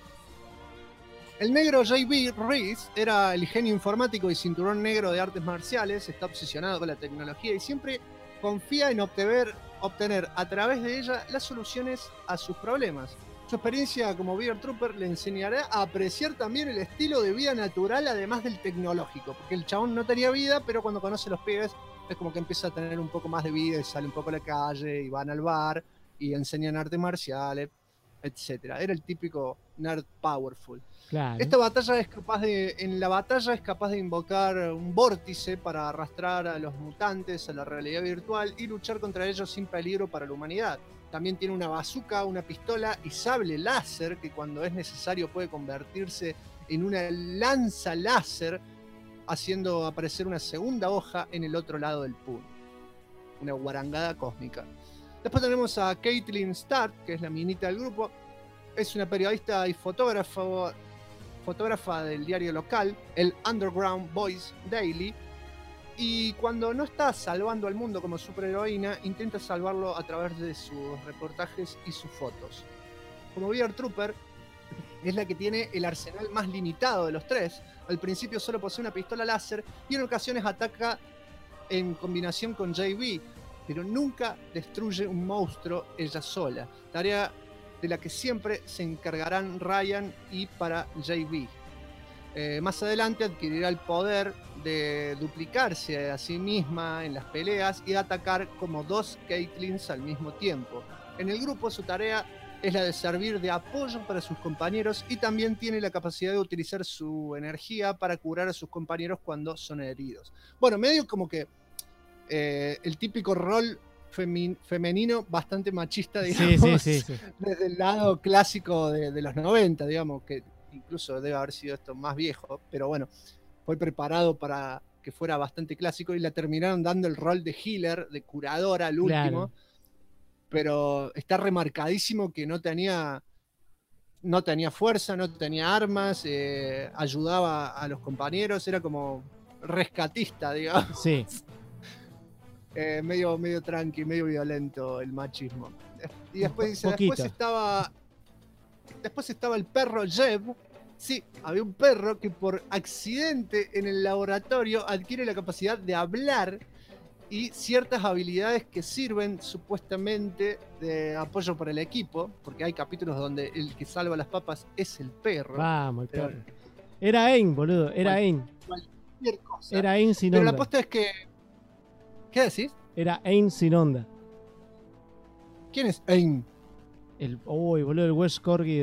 El negro J.B. Reese era el genio informático y cinturón negro de artes marciales, está obsesionado con la tecnología y siempre confía en obtener a través de ella las soluciones a sus problemas. Su experiencia como Beaver Trooper le enseñará a apreciar también el estilo de vida natural además del tecnológico, porque el chabón no tenía vida, pero cuando conoce a los pibes es como que empieza a tener un poco más de vida y sale un poco a la calle y van al bar y enseñan artes marciales, etcétera. Era el típico nerd powerful. Claro. En la batalla es capaz de invocar un vórtice para arrastrar a los mutantes a la realidad virtual y luchar contra ellos sin peligro para la humanidad. También tiene una bazooka, una pistola y sable láser que cuando es necesario puede convertirse en una lanza láser, haciendo aparecer una segunda hoja en el otro lado del pool. Una guarangada cósmica. Después tenemos a Caitlin Stark, que es la minita del grupo. Es una periodista y fotógrafa del diario local, el Underground Boys Daily. Y cuando no está salvando al mundo como superheroína, intenta salvarlo a través de sus reportajes y sus fotos. Como Beaver Trooper, es la que tiene el arsenal más limitado de los 3. Al principio solo posee una pistola láser y en ocasiones ataca en combinación con JB, pero nunca destruye un monstruo ella sola, tarea de la que siempre se encargarán Ryan y para JB. Más adelante adquirirá el poder de duplicarse a sí misma en las peleas y atacar como 2 Caitlins al mismo tiempo. En el grupo su tarea es la de servir de apoyo para sus compañeros y también tiene la capacidad de utilizar su energía para curar a sus compañeros cuando son heridos. Bueno, medio como que el típico rol femenino bastante machista, digamos, Sí. desde el lado clásico de los 90, digamos, que incluso debe haber sido esto más viejo, pero bueno, fue preparado para que fuera bastante clásico y la terminaron dando el rol de healer, de curadora al último, pero está remarcadísimo que no tenía fuerza, no tenía armas, ayudaba a los compañeros, era como rescatista, digamos. Sí. Medio tranqui, medio violento el machismo. Y después dice, Poquito. después estaba el perro Jeb. Sí, había un perro que por accidente en el laboratorio adquiere la capacidad de hablar y ciertas habilidades que sirven supuestamente de apoyo para el equipo, porque hay capítulos donde el que salva las papas es el perro. Vamos, el Pero perro. Era Ain, boludo, era Ain. cualquier cosa. Era Ain sin Pero la onda. aposta es que... ¿Qué decís? Era Ain sin onda. ¿Quién es Aim? Uy, boludo, el West Corgi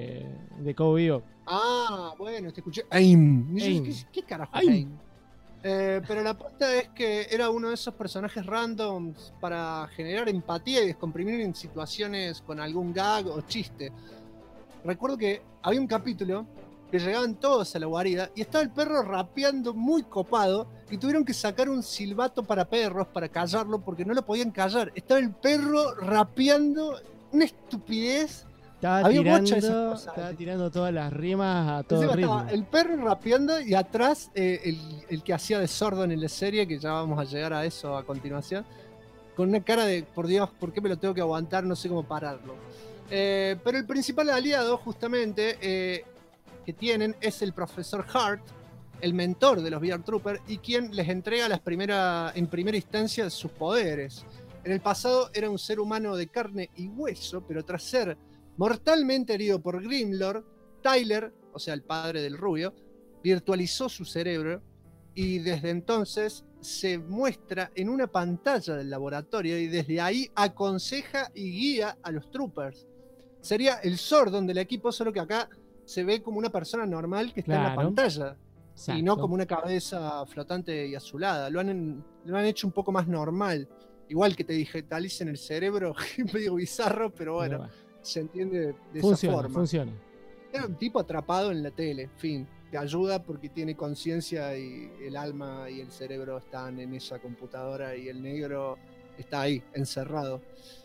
de Cowboy Bebop. Ah, bueno, te escuché. Aim. Aim. ¿Qué carajo Aim. es Aim? Pero la aposta es que era uno de esos personajes randoms para generar empatía y descomprimir en situaciones con algún gag o chiste. Recuerdo que había un capítulo que llegaban todos a la guarida y estaba el perro rapeando muy copado y tuvieron que sacar un silbato para perros para callarlo porque no lo podían callar. Estaba el perro rapeando una estupidez. Estaba Había muchas de esas cosas. estaba tirando todas las rimas a todo Encima ritmo. estaba el perro rapeando y atrás el que hacía de sordo en la serie, que ya vamos a llegar a eso a continuación, con una cara de, por Dios, ¿por qué me lo tengo que aguantar? No sé cómo pararlo. Pero el principal aliado, justamente, que tienen es el profesor Hart, el mentor de los VR Troopers, y quien les entrega en primera instancia sus poderes. En el pasado era un ser humano de carne y hueso, pero tras ser mortalmente herido por Grimlord, Tyler, o sea el padre del rubio, virtualizó su cerebro y desde entonces se muestra en una pantalla del laboratorio y desde ahí aconseja y guía a los troopers. Sería el Zordon del equipo, solo que acá se ve como una persona normal que está en la Claro. pantalla. Exacto. Y no como una cabeza flotante y azulada. Lo han hecho un poco más normal. Igual que te digitalicen el cerebro, medio bizarro, pero bueno, se entiende de esa forma. Funciona. Era un tipo atrapado en la tele, fin. Te ayuda porque tiene conciencia y el alma y el cerebro están en esa computadora y el negro está ahí, encerrado.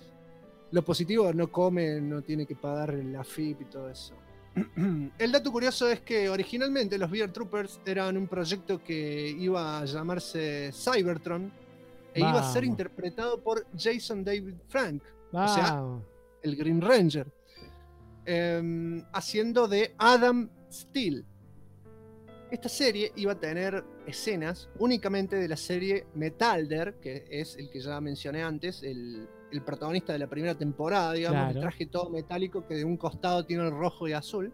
Lo positivo, no come, no tiene que pagar la FIP y todo eso. El dato curioso es que originalmente los VR Troopers eran un proyecto que iba a llamarse Cybertron e iba a ser Vamos. interpretado por Jason David Frank, o sea, Vamos. el Green Ranger, haciendo de Adam Steele. Esta serie iba a tener escenas únicamente de la serie Metalder, que es el que ya mencioné antes, el protagonista de la primera temporada, digamos, Claro. el traje todo metálico que de un costado tiene el rojo y azul.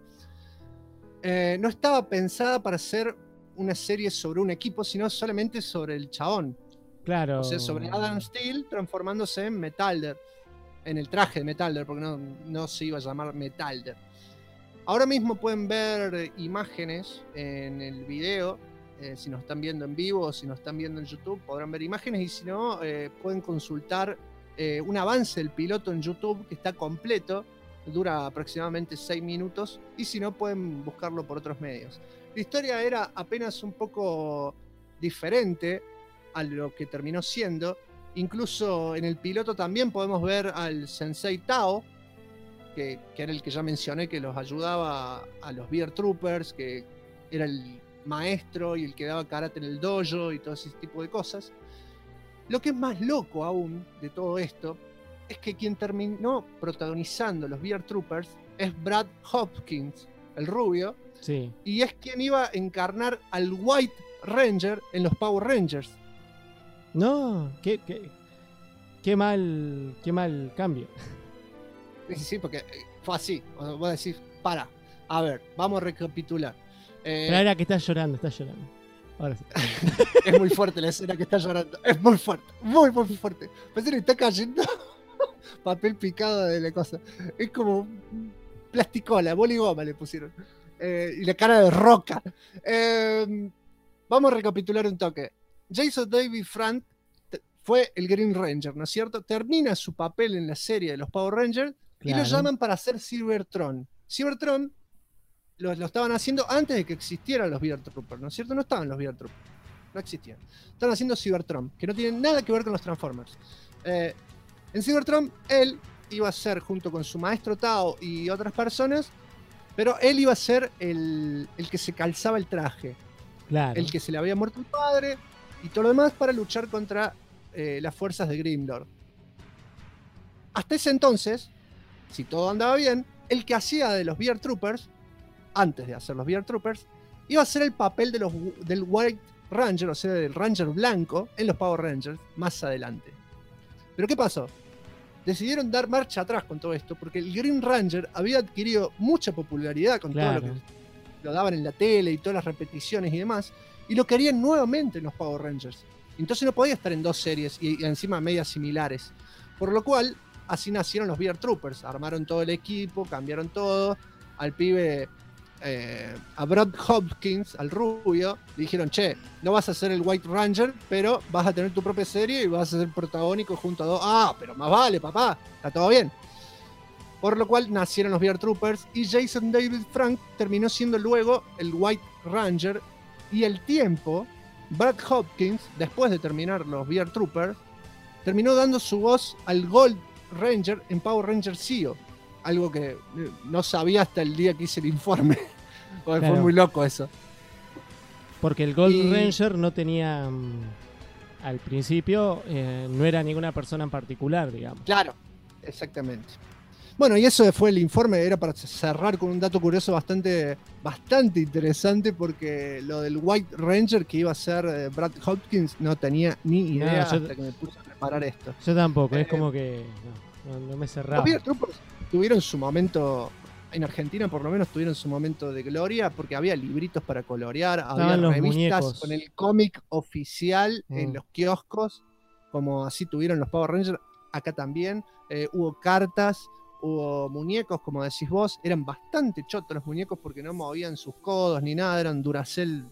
No estaba pensada para ser una serie sobre un equipo, sino solamente sobre el chabón. Claro. O sea, sobre Adam Steele transformándose en Metalder, en el traje de Metalder, porque no se iba a llamar Metalder. Ahora mismo pueden ver imágenes en el video, si nos están viendo en vivo o si nos están viendo en YouTube, podrán ver imágenes y si no, pueden consultar un avance del piloto en YouTube que está completo, dura aproximadamente 6 minutos y si no pueden buscarlo por otros medios. La historia era apenas un poco diferente a lo que terminó siendo. Incluso en el piloto también podemos ver al Sensei Tao, que era el que ya mencioné, que los ayudaba a los VR Troopers, que era el maestro y el que daba karate en el dojo y todo ese tipo de cosas. Lo que es más loco aún de todo esto es que quien terminó protagonizando los VR Troopers es Brad Hopkins, el rubio, Sí. y es quien iba a encarnar al White Ranger en los Power Rangers. No, qué mal cambio. Sí, porque fue así. Vos decís, para, a ver, vamos a recapitular. Pero era que estás llorando. Ahora sí. Es muy fuerte la escena que está llorando. Es muy fuerte, muy fuerte. Parece que está cayendo papel picado de la cosa. Es como plasticola, boligoma le pusieron. Y la cara de Roca. Vamos a recapitular un toque. Jason David Frank fue el Green Ranger, ¿no es cierto? Termina su papel en la serie de los Power Rangers y lo llaman para hacer Cybertron. Cybertron lo estaban haciendo antes de que existieran los Bear Troopers, ¿no es cierto? No estaban los Bear Troopers, no existían. Estaban haciendo Cybertron, que no tienen nada que ver con los Transformers. En Cybertron, él iba a ser, junto con su maestro Tao y otras personas, pero él iba a ser el que se calzaba el traje. Claro. El que se le había muerto el padre y todo lo demás para luchar contra las fuerzas de Grimlord. Hasta ese entonces, si todo andaba bien, el que hacía de los Bear Troopers, antes de hacer los Bear Troopers, iba a hacer el papel del White Ranger, o sea, del Ranger blanco, en los Power Rangers, más adelante. Pero ¿qué pasó? Decidieron dar marcha atrás con todo esto, porque el Green Ranger había adquirido mucha popularidad con todo lo que lo daban en la tele y todas las repeticiones y demás, y lo querían nuevamente en los Power Rangers. Entonces no podía estar en dos series y encima medias similares. Por lo cual, así nacieron los Bear Troopers. Armaron todo el equipo, cambiaron todo. Al pibe, a Brad Hopkins, al rubio, le dijeron, che, no vas a ser el White Ranger, pero vas a tener tu propia serie y vas a ser protagónico junto a dos. Ah, pero más vale, papá, está todo bien. Por lo cual nacieron los Bear Troopers y Jason David Frank terminó siendo luego el White Ranger. Y el tiempo, Brad Hopkins, después de terminar los Bear Troopers, terminó dando su voz al Gold Ranger en Power Ranger Zeo. Algo que no sabía hasta el día que hice el informe. Porque fue muy loco eso. Porque el Gold Ranger no tenía... al principio no era ninguna persona en particular, digamos. Claro, exactamente. Bueno, y eso fue el informe, era para cerrar con un dato curioso bastante interesante, porque lo del White Ranger que iba a ser Brad Hopkins no tenía ni idea hasta que me puse a preparar esto. Yo tampoco, es como que no me cerraba. Los Bear Troopers tuvieron su momento, en Argentina por lo menos tuvieron su momento de gloria, porque había libritos para colorear, había revistas muñecos con el cómic oficial en los kioscos, como así tuvieron los Power Rangers, acá también. Hubo cartas, hubo muñecos, como decís vos, eran bastante chotos los muñecos porque no movían sus codos ni nada, eran Duracell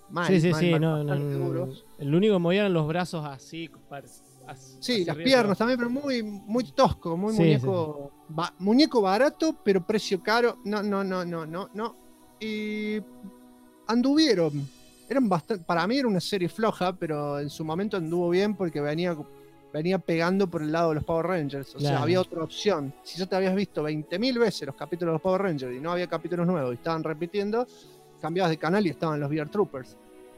duros. El único que movían eran los brazos así. Sí, las piernas también, pero muy tosco, muy muñeco. Muñeco barato, pero precio caro. No. Y anduvieron. Eran bastante, para mí era una serie floja, pero en su momento anduvo bien porque venía pegando por el lado de los Power Rangers. O sea, había otra opción. Si ya te habías visto 20.000 veces los capítulos de los Power Rangers y no había capítulos nuevos y estaban repitiendo, cambiabas de canal y estaban los Bear Troopers.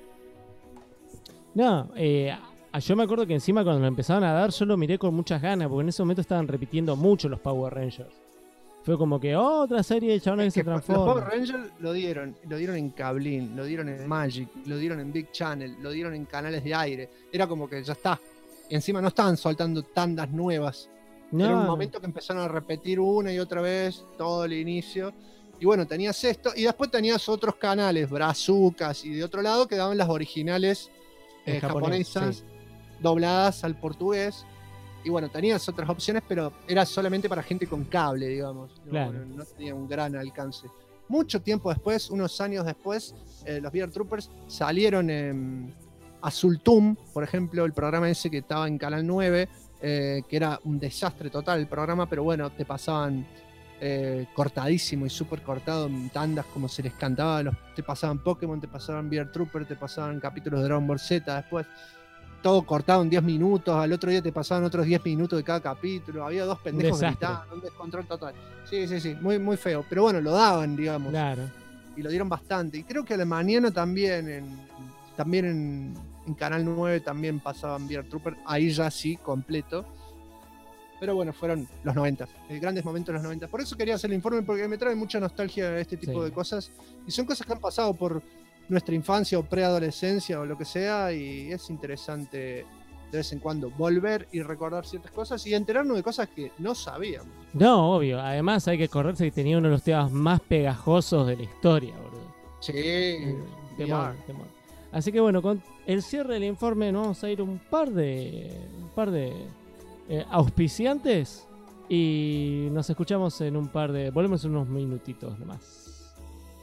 No, yo me acuerdo que encima cuando lo empezaban a dar yo lo miré con muchas ganas, porque en ese momento estaban repitiendo mucho los Power Rangers. Fue como que otra serie de chabones que se transforman. Los Power Rangers lo dieron en Cablin, lo dieron en Magic, lo dieron en Big Channel, lo dieron en canales de aire. Era como que ya está. Y encima no estaban soltando tandas nuevas. No. Era un momento que empezaron a repetir una y otra vez todo el inicio. Y bueno, tenías esto. Y después tenías otros canales, Brazucas y de otro lado, que daban las originales japonesas, dobladas al portugués. Y bueno, tenías otras opciones, pero era solamente para gente con cable, digamos. Claro. No tenía un gran alcance. Mucho tiempo después, unos años después, los Bear Troopers salieron en Azultum, por ejemplo, el programa ese que estaba en Canal 9, que era un desastre total el programa, pero bueno, te pasaban cortadísimo y súper cortado en tandas como se les cantaba. Te pasaban Pokémon, te pasaban Bear Trooper, te pasaban capítulos de Dragon Ball Z después. Todo cortado en 10 minutos, al otro día te pasaban otros 10 minutos de cada capítulo, había dos pendejos gritando, un descontrol total. Sí, muy feo, pero bueno, lo daban, digamos. Claro. Y lo dieron bastante. Y creo que a la mañana también en Canal 9 también pasaban Bear Trooper, ahí ya sí, completo. Pero bueno, fueron los 90, grandes momentos de los 90. Por eso quería hacer el informe, porque me trae mucha nostalgia este tipo de cosas. Y son cosas que han pasado por nuestra infancia o preadolescencia o lo que sea, y es interesante de vez en cuando volver y recordar ciertas cosas y enterarnos de cosas que no sabíamos. No, obvio. Además hay que acordarse que tenía uno de los temas más pegajosos de la historia, boludo. Sí. Temor. Así que bueno, con el cierre del informe nos vamos a ir un par de auspiciantes Y nos escuchamos en volvemos en unos minutitos nomás.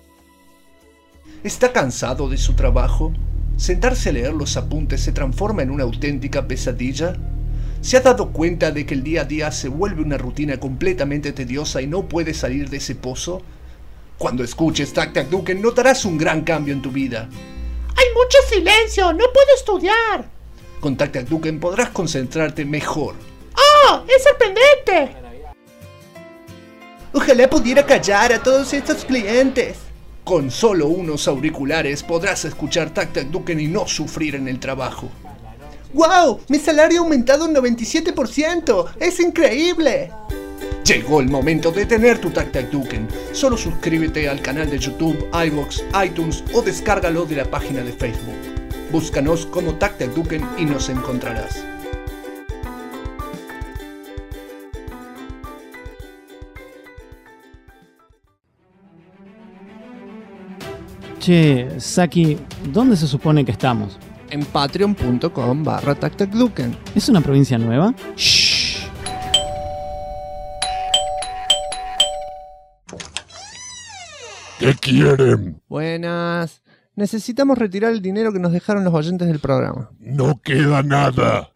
¿Está cansado de su trabajo? ¿Sentarse a leer los apuntes se transforma en una auténtica pesadilla? ¿Se ha dado cuenta de que el día a día se vuelve una rutina completamente tediosa y no puede salir de ese pozo? Cuando escuches Tac Tac Duken notarás un gran cambio en tu vida. ¡Hay mucho silencio! ¡No puedo estudiar! Con Tac Tac Duken podrás concentrarte mejor. ¡Oh! ¡Es sorprendente! Ojalá pudiera callar a todos estos clientes. Con solo unos auriculares podrás escuchar Tac Tac Duken y no sufrir en el trabajo. ¡Wow! ¡Mi salario ha aumentado un 97%! ¡Es increíble! Llegó el momento de tener tu Tac Tac Duken. Solo suscríbete al canal de YouTube, iVoox, iTunes o descárgalo de la página de Facebook. Búscanos como Tac Tac Duken y nos encontrarás. Che, Saki, ¿dónde se supone que estamos? En patreon.com/TacTacDuken. ¿Es una provincia nueva? Shh. ¿Qué quieren? Buenas. Necesitamos retirar el dinero que nos dejaron los oyentes del programa. No queda nada.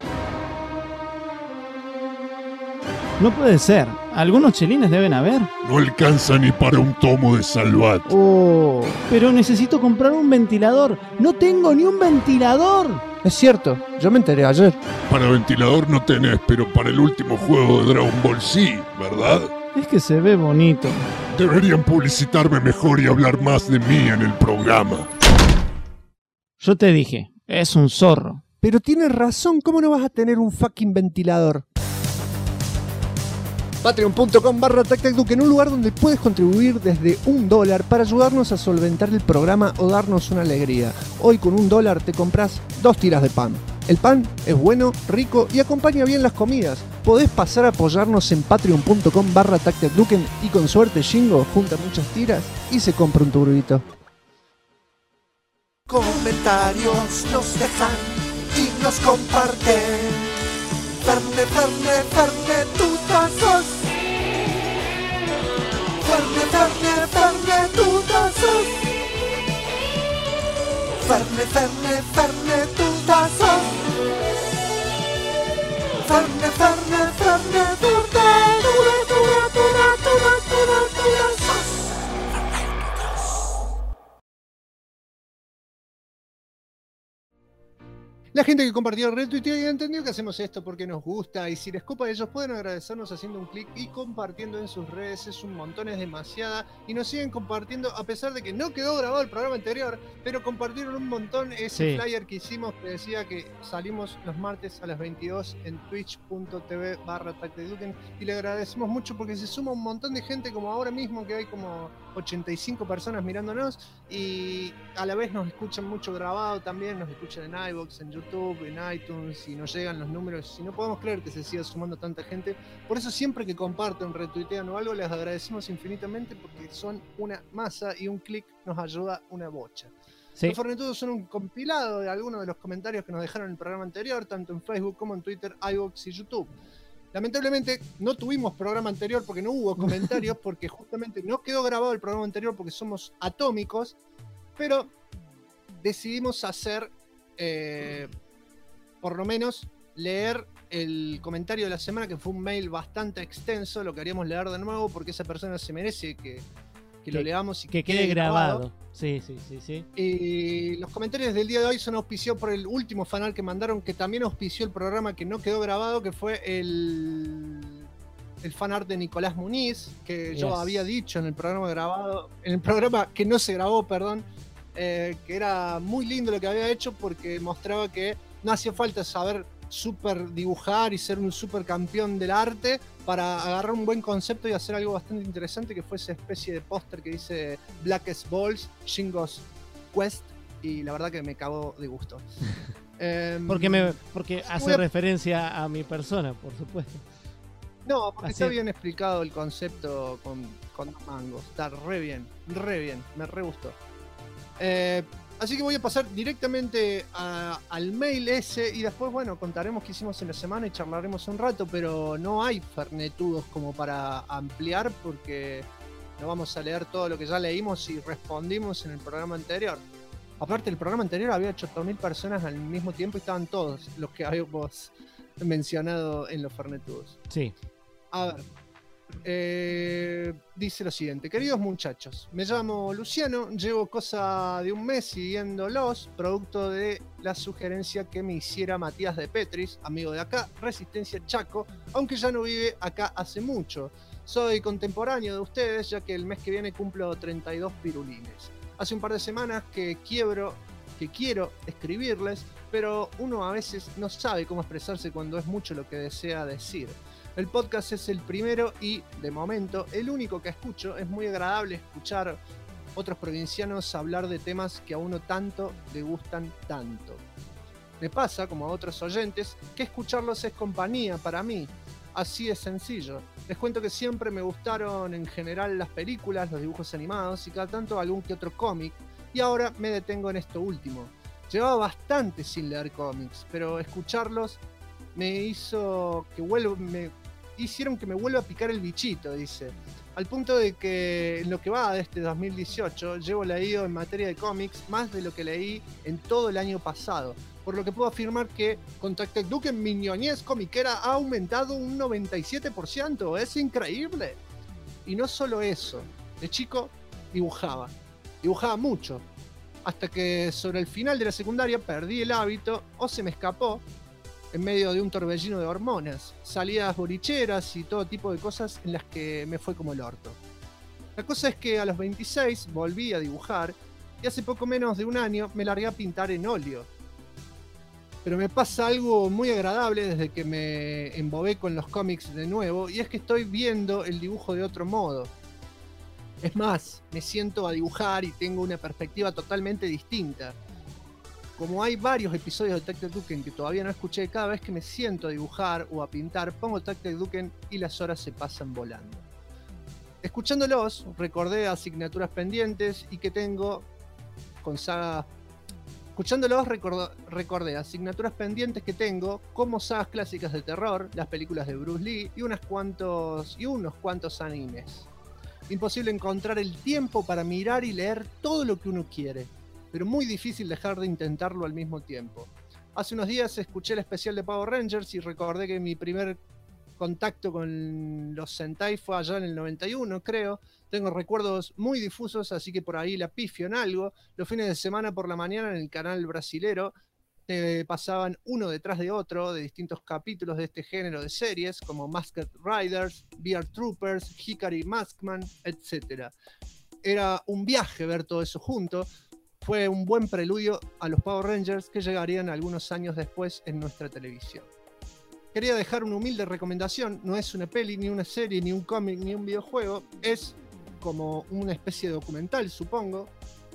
No puede ser. Algunos chelines deben haber. No alcanza ni para un tomo de Salvat. Oh. Pero necesito comprar un ventilador. No tengo ni un ventilador. Es cierto, yo me enteré ayer. Para ventilador no tenés, pero para el último juego de Dragon Ball sí, ¿verdad? Es que se ve bonito. Deberían publicitarme mejor y hablar más de mí en el programa. Yo te dije, es un zorro. Pero tienes razón, ¿cómo no vas a tener un fucking ventilador? Patreon.com/TacTacDuken, un lugar donde puedes contribuir desde $1 para ayudarnos a solventar el programa o darnos una alegría. Hoy con $1 te compras 2 tiras de pan. El pan es bueno, rico y acompaña bien las comidas. Podés pasar a apoyarnos en patreon.com/TacTacDuken y con suerte Shingo junta muchas tiras y se compra un turbito. Comentarios nos dejan y nos comparten. Ferne, tutazos. Ferne, tutazos. Ferne, tutazos. Ferne, tutazos. La gente que compartió el retuiteo y entendió que hacemos esto porque nos gusta, y si les copa, ellos pueden agradecernos haciendo un clic y compartiendo en sus redes. Es un montón, es demasiada, y nos siguen compartiendo a pesar de que no quedó grabado el programa anterior, pero compartieron un montón ese flyer que hicimos que decía que salimos los martes a las 22 en twitch.tv/TacTacDuken, y le agradecemos mucho porque se suma un montón de gente, como ahora mismo que hay como 85 personas mirándonos, y a la vez nos escuchan mucho grabado también, nos escuchan en iVoox, en YouTube, en iTunes, y nos llegan los números y no podemos creer que se siga sumando tanta gente. Por eso siempre que comparten, retuitean o algo, les agradecemos infinitamente porque son una masa y un clic nos ayuda una bocha. Sí. Los Fornetudos son un compilado de algunos de los comentarios que nos dejaron en el programa anterior, tanto en Facebook como en Twitter, iVoox y YouTube. Lamentablemente no tuvimos programa anterior porque no hubo comentarios, porque justamente no quedó grabado el programa anterior porque somos atómicos, pero decidimos hacer, por lo menos, leer el comentario de la semana, que fue un mail bastante extenso. Lo queríamos leer de nuevo porque esa persona se merece que lo leamos y que quede grabado. Sí. Y los comentarios del día de hoy son auspiciados por el último fanart que mandaron, que también auspició el programa que no quedó grabado, que fue el fanart de Nicolás Muniz, que yo había dicho en el programa grabado, en el programa que no se grabó, perdón, que era muy lindo lo que había hecho porque mostraba que no hacía falta saber super dibujar y ser un super campeón del arte para agarrar un buen concepto y hacer algo bastante interesante, que fue esa especie de póster que dice Blackest Balls, Shingo's Quest, y la verdad que me cagó de gusto. Porque hace referencia a mi persona, por supuesto. No, porque está bien explicado el concepto con mangos. Está re bien, me re gustó. Así que voy a pasar directamente al mail ese y después, bueno, contaremos qué hicimos en la semana y charlaremos un rato, pero no hay fernetudos como para ampliar porque no vamos a leer todo lo que ya leímos y respondimos en el programa anterior. Aparte, el programa anterior había 8.000 personas al mismo tiempo y estaban todos los que habíamos mencionado en los fernetudos. Sí. A ver. Dice lo siguiente: queridos muchachos, me llamo Luciano, llevo cosa de un mes siguiéndolos, producto de la sugerencia que me hiciera Matías de Petris, amigo de acá, Resistencia Chaco, aunque ya no vive acá hace mucho. Soy contemporáneo de ustedes, ya que el mes que viene cumplo 32 pirulines. Hace un par de semanas que quiero escribirles, pero uno a veces no sabe cómo expresarse cuando es mucho lo que desea decir. El podcast es el primero y, de momento, el único que escucho. Es muy agradable escuchar otros provincianos hablar de temas que a uno tanto le gustan tanto. Me pasa, como a otros oyentes, que escucharlos es compañía para mí. Así de sencillo. Les cuento que siempre me gustaron en general las películas, los dibujos animados y cada tanto algún que otro cómic. Y ahora me detengo en esto último. Llevaba bastante sin leer cómics, pero escucharlos hicieron que me vuelva a picar el bichito, dice. Al punto de que en lo que va de este 2018 llevo leído en materia de cómics más de lo que leí en todo el año pasado. Por lo que puedo afirmar que con Tactic Duke en mi ñoñez comiquera ha aumentado un 97%. ¡Es increíble! Y no solo eso. De chico dibujaba mucho. Hasta que sobre el final de la secundaria perdí el hábito o se me escapó en medio de un torbellino de hormonas, salidas bolicheras y todo tipo de cosas en las que me fue como el orto. La cosa es que a los 26 volví a dibujar y hace poco menos de un año me largué a pintar en óleo. Pero me pasa algo muy agradable desde que me embobé con los cómics de nuevo, y es que estoy viendo el dibujo de otro modo. Es más, me siento a dibujar y tengo una perspectiva totalmente distinta. Como hay varios episodios de Tactic Duken que todavía no escuché, cada vez que me siento a dibujar o a pintar, pongo Tactic Duken y las horas se pasan volando. Escuchándolos, recordé asignaturas pendientes y que tengo con sagas. Escuchándolos, recordé asignaturas pendientes que tengo, como sagas clásicas de terror, las películas de Bruce Lee y unos cuantos animes. Imposible encontrar el tiempo para mirar y leer todo lo que uno quiere, pero muy difícil dejar de intentarlo al mismo tiempo. Hace unos días escuché el especial de Power Rangers y recordé que mi primer contacto con los Sentai fue allá en el 91, creo. Tengo recuerdos muy difusos, así que por ahí la pifio en algo. Los fines de semana por la mañana en el canal brasilero pasaban uno detrás de otro de distintos capítulos de este género de series, como Masked Riders, VR Troopers, Hikari Maskman, etc. Era un viaje ver todo eso junto. Fue un buen preludio a los Power Rangers que llegarían algunos años después en nuestra televisión. Quería dejar una humilde recomendación. No es una peli, ni una serie, ni un cómic, ni un videojuego. Es como una especie de documental, supongo.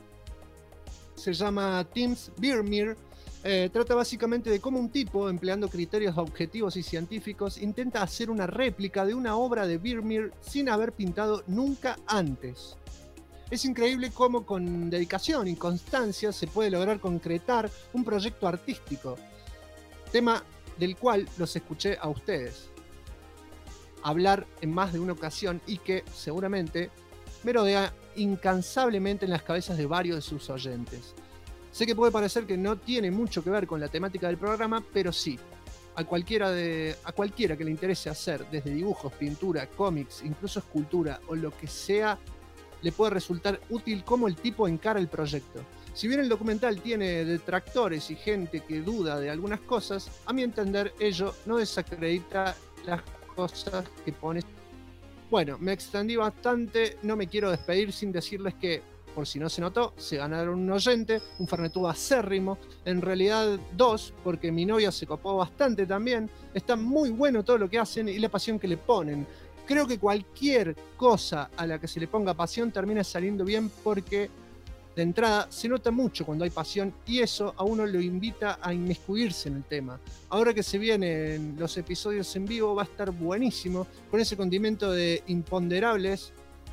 Se llama Teams Birmir. Trata básicamente de cómo un tipo, empleando criterios objetivos y científicos, intenta hacer una réplica de una obra de Birmir sin haber pintado nunca antes. Es increíble cómo con dedicación y constancia se puede lograr concretar un proyecto artístico. Tema del cual los escuché a ustedes hablar en más de una ocasión y que seguramente merodea incansablemente en las cabezas de varios de sus oyentes. Sé que puede parecer que no tiene mucho que ver con la temática del programa, pero sí. A cualquiera que le interese hacer, desde dibujos, pintura, cómics, incluso escultura o lo que sea, le puede resultar útil cómo el tipo encara el proyecto. Si bien el documental tiene detractores y gente que duda de algunas cosas, a mi entender ello no desacredita las cosas que pone. Bueno, me extendí bastante, no me quiero despedir sin decirles que, por si no se notó, se ganaron un oyente, un fernetudo acérrimo, en realidad dos, porque mi novia se copó bastante también. Está muy bueno todo lo que hacen y la pasión que le ponen. Creo que cualquier cosa a la que se le ponga pasión termina saliendo bien porque de entrada se nota mucho cuando hay pasión y eso a uno lo invita a inmiscuirse en el tema. Ahora que se vienen los episodios en vivo va a estar buenísimo con ese condimento de imponderables,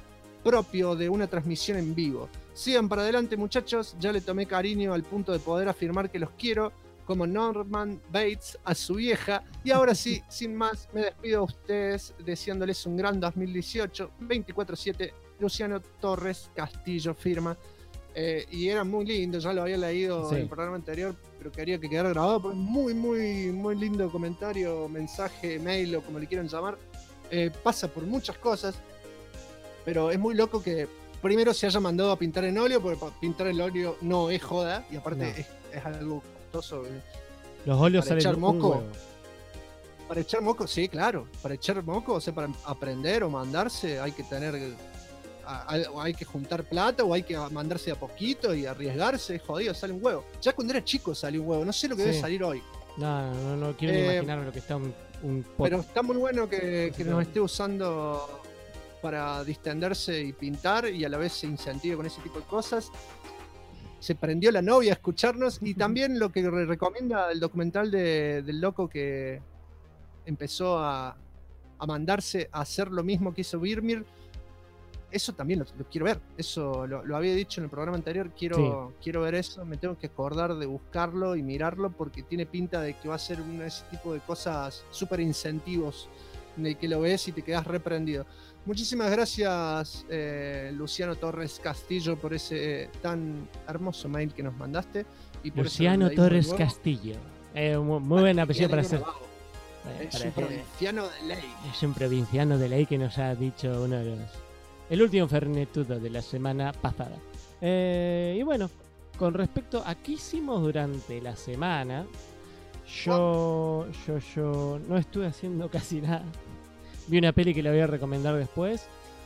propio de una transmisión en vivo. Sigan para adelante, muchachos, ya le tomé cariño al punto de poder afirmar que los quiero, como Norman Bates a su vieja. Y ahora sí, sin más, me despido a ustedes deseándoles un gran 2018. 24/7, Luciano Torres Castillo firma. Y era muy lindo, ya lo había leído en el programa anterior, pero quería que quedara grabado porque es muy lindo comentario, mensaje, mail o como le quieran llamar. Pasa por muchas cosas, pero es muy loco que primero se haya mandado a pintar en óleo, porque pintar en óleo no es joda, y aparte es algo costoso. Los óleos para salen echar moco. un huevo. Para echar moco, sí, claro. Para echar moco, o sea, para aprender o mandarse, hay que tener. Hay que juntar plata o hay que mandarse a poquito y arriesgarse. Jodido, sale un huevo. Ya cuando era chico salió un huevo. No sé lo que debe salir hoy. No quiero ni imaginarme lo que está un pot. Pero está muy bueno que nos esté usando para distenderse y pintar y a la vez se incentive con ese tipo de cosas. Se prendió la novia a escucharnos y también lo que recomienda el documental del loco que empezó a mandarse a hacer lo mismo que hizo Birmir. Eso también lo quiero ver. Eso lo había dicho en el programa anterior. Quiero ver eso. Me tengo que acordar de buscarlo y mirarlo porque tiene pinta de que va a ser ese tipo de cosas súper incentivos en el que lo ves y te quedas reprendido. Muchísimas gracias, Luciano Torres Castillo, por ese tan hermoso mail que nos mandaste. Y por Luciano Torres Castillo. Muy buen apellido para ser. Es un provinciano de ley. Es un provinciano de ley que nos ha dicho uno de los... El último fernetudo de la semana pasada. Y bueno, con respecto a qué hicimos durante la semana, yo no estuve haciendo casi nada. Vi una peli que la voy a recomendar después.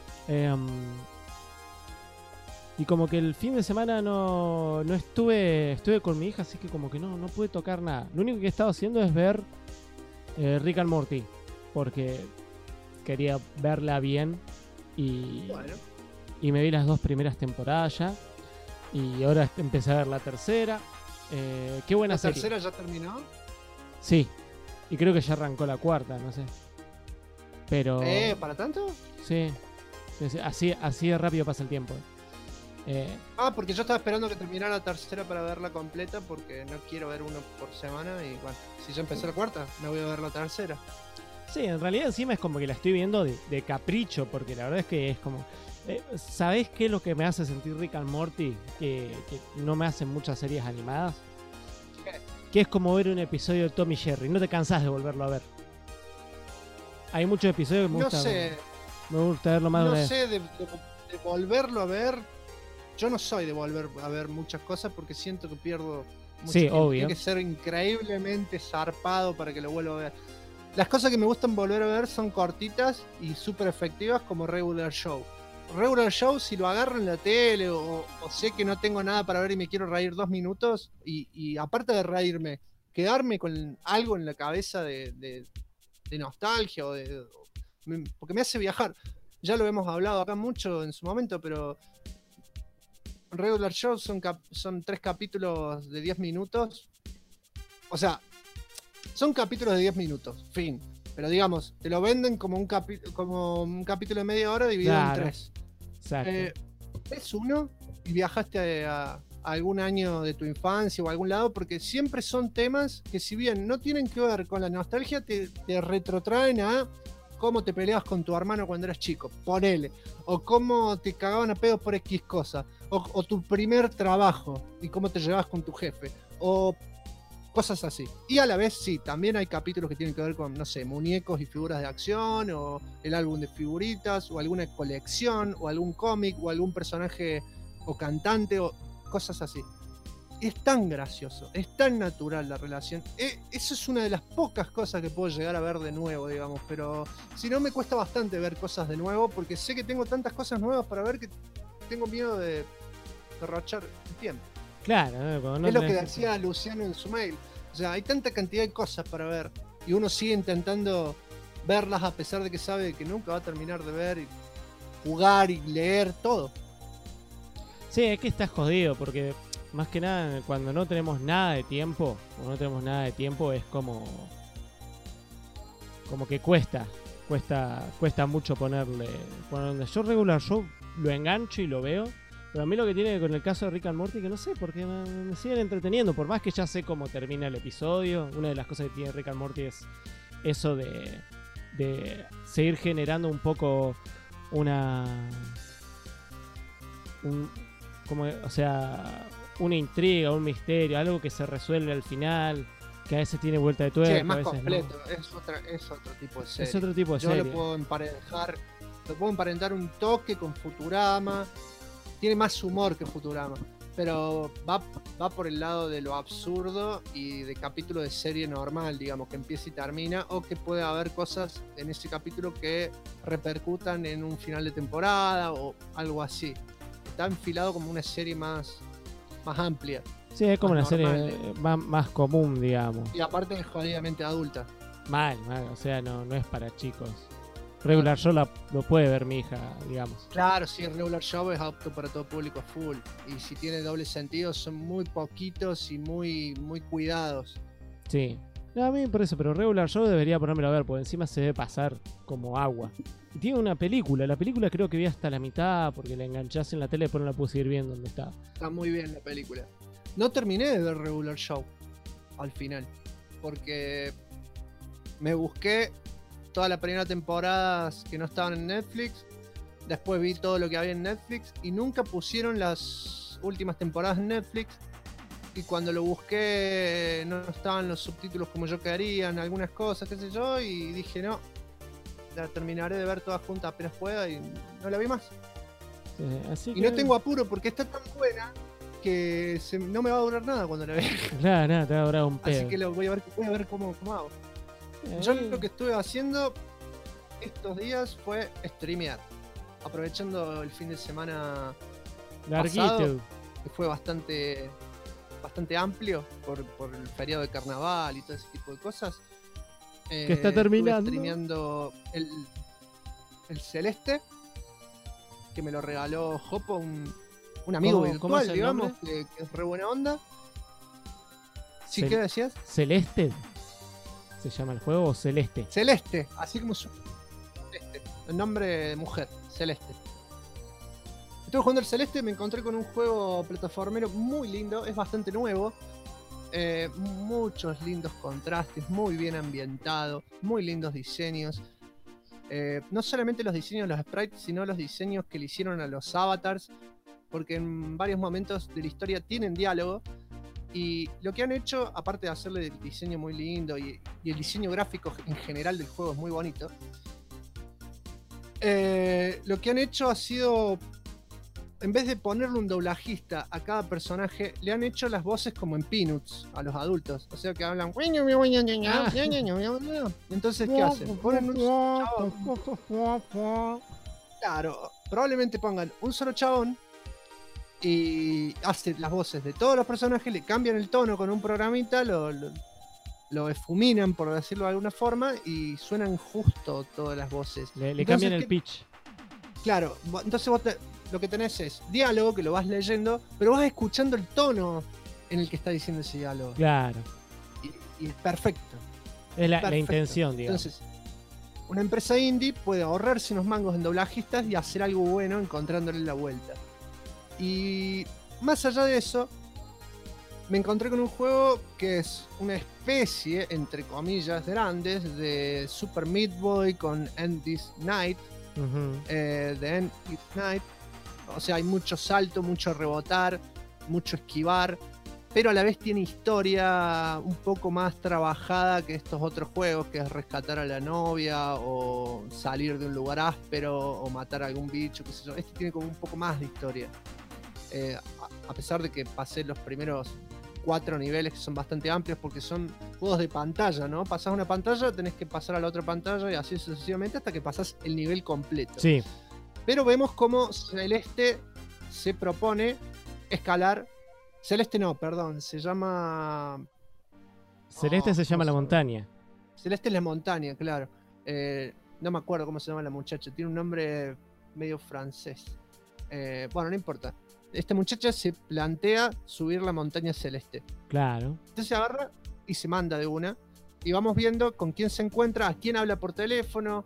Y como que el fin de semana no estuve con mi hija, así que como que no pude tocar nada. Lo único que he estado haciendo es ver Rick and Morty, porque quería verla bien. Y me vi las 2 primeras temporadas ya. Y ahora empecé a ver la tercera. Qué buena serie. ¿La tercera ya terminó? Sí. Y creo que ya arrancó la cuarta, no sé. Pero... ¿Para tanto? Sí. Así de rápido pasa el tiempo. Porque yo estaba esperando que terminara la tercera para verla completa, porque no quiero ver uno por semana. Y bueno, si ya empecé la cuarta, me voy a ver la tercera. Sí, en realidad encima es como que la estoy viendo de capricho, porque la verdad es que es como... ¿Sabés qué es lo que me hace sentir Rick and Morty? Que no me hacen muchas series animadas. ¿Qué? Que es como ver un episodio de Tom y Jerry. No te cansás de volverlo a ver. Hay muchos episodios que me gusta verlo más de una vez. No sé, de volverlo a ver... Yo no soy de volver a ver muchas cosas porque siento que pierdo mucho tiempo. Obvio. Tiene que ser increíblemente zarpado para que lo vuelva a ver. Las cosas que me gustan volver a ver son cortitas y súper efectivas, como Regular Show. Regular Show, si lo agarro en la tele o sé que no tengo nada para ver y me quiero reír 2 minutos, y aparte de reírme, quedarme con algo en la cabeza de nostalgia porque me hace viajar. Ya lo hemos hablado acá mucho en su momento, pero Regular Show son 3 capítulos de 10 minutos. O sea, son capítulos de 10 minutos, fin. Pero digamos, te lo venden como un capítulo de media hora dividido en 3. Exacto. Es uno y viajaste a algún año de tu infancia o a algún lado, porque siempre son temas que, si bien no tienen que ver con la nostalgia, te retrotraen a cómo te peleabas con tu hermano cuando eras chico, ponele, o cómo te cagaban a pedos por X cosa, o tu primer trabajo y cómo te llevabas con tu jefe, o cosas así. Y a la vez sí, también hay capítulos que tienen que ver con, no sé, muñecos y figuras de acción, o el álbum de figuritas, o alguna colección, o algún cómic, o algún personaje o cantante, o cosas así. Es tan gracioso, es tan natural la relación. Eso es una de las pocas cosas que puedo llegar a ver de nuevo, digamos, pero si no, me cuesta bastante ver cosas de nuevo, porque sé que tengo tantas cosas nuevas para ver que tengo miedo de derrochar el tiempo. Claro, es lo que decía Luciano en su mail. O sea, hay tanta cantidad de cosas para ver y uno sigue intentando verlas a pesar de que sabe que nunca va a terminar de ver y jugar y leer todo. Sí, es que estás jodido porque más que nada cuando no tenemos nada de tiempo, es como que cuesta mucho ponerle. Yo Regular Show lo engancho y lo veo. Pero a mí lo que tiene con el caso de Rick and Morty, que no sé, porque me siguen entreteniendo, por más que ya sé cómo termina el episodio. Una de las cosas que tiene Rick and Morty es eso de seguir generando un poco una intriga, un misterio, algo que se resuelve al final, que a veces tiene vuelta de tuerca. Sí, es más a veces completo, no. es otro tipo de serie. Es otro tipo de Yo serie. lo puedo emparentar un toque con Futurama. Tiene más humor que Futurama, pero va por el lado de lo absurdo y de capítulo de serie normal, digamos, que empieza y termina, o que puede haber cosas en ese capítulo que repercutan en un final de temporada o algo así. Está enfilado como una serie más amplia. Sí, es como una normal, serie más común, digamos. Y aparte es jodidamente adulta. Mal, o sea, no es para chicos. Regular Show lo puede ver mi hija, digamos. Claro, sí, Regular Show es apto para todo público full. Y si tiene doble sentido, son muy poquitos y muy, muy cuidados. Sí. No, a mí por eso, pero Regular Show debería ponérmelo a ver, porque encima se debe pasar como agua. Y tiene una película, la película creo que vi hasta la mitad, porque la enganchás en la tele y después no la pude seguir viendo donde estaba. Está muy bien la película. No terminé de ver Regular Show al final, porque me busqué toda la primera temporada que no estaban en Netflix, después vi todo lo que había en Netflix y nunca pusieron las últimas temporadas en Netflix, y cuando lo busqué no estaban los subtítulos como yo quería, en algunas cosas, qué sé yo, y dije no, la terminaré de ver toda junta apenas pueda, y no la vi más. Sí, así y que... no tengo apuro porque está tan buena que no me va a durar nada cuando la vea. Claro, te va a durar un pedo. Así que voy a ver cómo hago. Yo lo que estuve haciendo estos días fue streamear, aprovechando el fin de semana larguito, pasado, que fue bastante amplio por el feriado de carnaval y todo ese tipo de cosas. Que está terminando. Estuve streameando el Celeste, que me lo regaló Jopo, un amigo virtual, digamos, que es re buena onda. ¿Sí, qué decías? ¿Celeste? ¿Se llama el juego o Celeste? Celeste, así como Celeste. El nombre de mujer, Celeste. Estuve jugando el Celeste, me encontré con un juego plataformero muy lindo, es bastante nuevo. Muchos lindos contrastes, muy bien ambientado, muy lindos diseños. No solamente los diseños de los sprites, sino los diseños que le hicieron a los avatars, porque en varios momentos de la historia tienen diálogo. Y lo que han hecho, aparte de hacerle el diseño muy lindo y el diseño gráfico en general del juego es muy bonito, lo que han hecho ha sido, en vez de ponerle un doblajista a cada personaje, le han hecho las voces como en Peanuts a los adultos. O sea que hablan... Entonces, ¿qué hacen? Ponen un chabón. Claro, probablemente pongan un solo chabón y hace las voces de todos los personajes, le cambian el tono con un programita, lo esfuminan, por decirlo de alguna forma, y suenan justo todas las voces. Le cambian el pitch. Claro, entonces vos lo que tenés es diálogo, que lo vas leyendo, pero vas escuchando el tono en el que está diciendo ese diálogo. Claro. Y es perfecto. Es la intención, digamos. Entonces, una empresa indie puede ahorrarse unos mangos en doblajistas y hacer algo bueno encontrándole la vuelta. Y más allá de eso, me encontré con un juego que es una especie, entre comillas grandes, de Super Meat Boy con End This Night. De End This Night. O sea, hay mucho salto, mucho rebotar, mucho esquivar, pero a la vez tiene historia un poco más trabajada que estos otros juegos, que es rescatar a la novia o salir de un lugar áspero o matar a algún bicho, qué sé yo. Este tiene como un poco más de historia. A pesar de que pasé los primeros 4 niveles, que son bastante amplios porque son juegos de pantalla, ¿no? Pasás una pantalla, tenés que pasar a la otra pantalla y así sucesivamente hasta que pasás el nivel completo. Sí. Pero vemos cómo Celeste se propone escalar. Celeste no, perdón, se llama... Celeste se llama la montaña. Celeste es la montaña, claro. No me acuerdo cómo se llama la muchacha, tiene un nombre medio francés. Bueno, no importa. Esta muchacha se plantea subir la montaña Celeste. Claro. Entonces se agarra y se manda de una. Y vamos viendo con quién se encuentra, a quién habla por teléfono,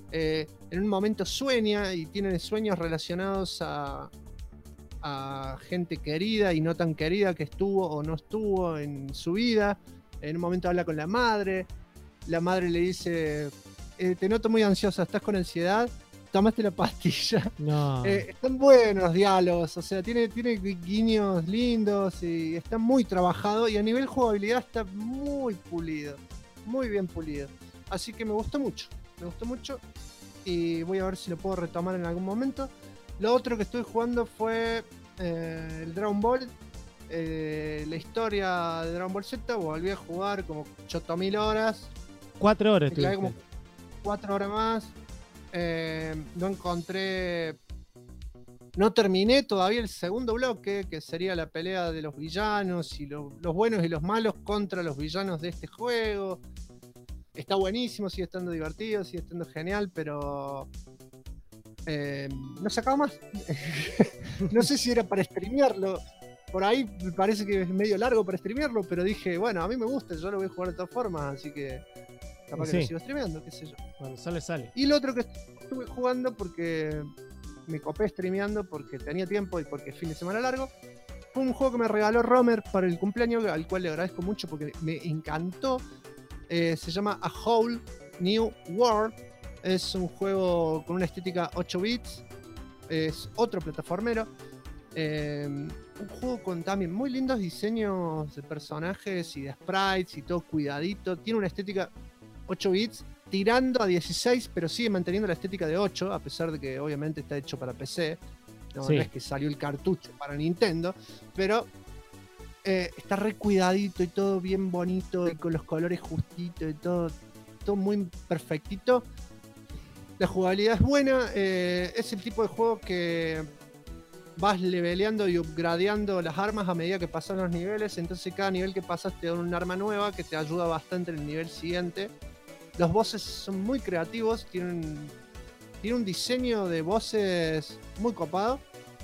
en un momento sueña y tiene sueños relacionados a gente querida y no tan querida que estuvo o no estuvo en su vida. En un momento habla con la madre le dice, te noto muy ansiosa, ¿estás con ansiedad? Tomaste la pastilla. No. Están buenos los diálogos, o sea, tiene guiños lindos y está muy trabajado, y a nivel jugabilidad está muy pulido, muy bien pulido. Así que me gustó mucho y voy a ver si lo puedo retomar en algún momento. Lo otro que estuve jugando fue el Dragon Ball, la historia de Dragon Ball Z. Volví a jugar como 8.000 horas. 4 horas Me clavé tuviste. como 4 horas más. No encontré. No terminé todavía el segundo bloque, que sería la pelea de los villanos y los buenos y los malos contra los villanos de este juego. Está buenísimo, sigue estando divertido, sigue estando genial, pero no se acaba más. No sé si era para streamearlo. Por ahí me parece que es medio largo para streamearlo, pero dije, bueno, a mí me gusta, yo lo voy a jugar de todas formas, así que capaz que lo sigo streameando, qué sé yo. Cuando sale. Y lo otro que estuve jugando, porque me copé streameando, porque tenía tiempo y porque es fin de semana largo, fue un juego que me regaló Romer para el cumpleaños, al cual le agradezco mucho porque me encantó. Se llama A Whole New World. Es un juego con una estética 8 bits. Es otro plataformero. Un juego con también muy lindos diseños de personajes y de sprites y todo cuidadito. Tiene una estética 8 bits tirando a 16, pero sigue manteniendo la estética de 8, a pesar de que obviamente está hecho para PC. No es que salió el cartucho para Nintendo, pero está re cuidadito y todo bien bonito y con los colores justitos y todo muy perfectito. La jugabilidad es buena, es el tipo de juego que vas leveleando y upgradeando las armas a medida que pasan los niveles, entonces cada nivel que pasas te da un arma nueva que te ayuda bastante en el nivel siguiente. Los bosses son muy creativos, tienen un diseño de bosses muy copado.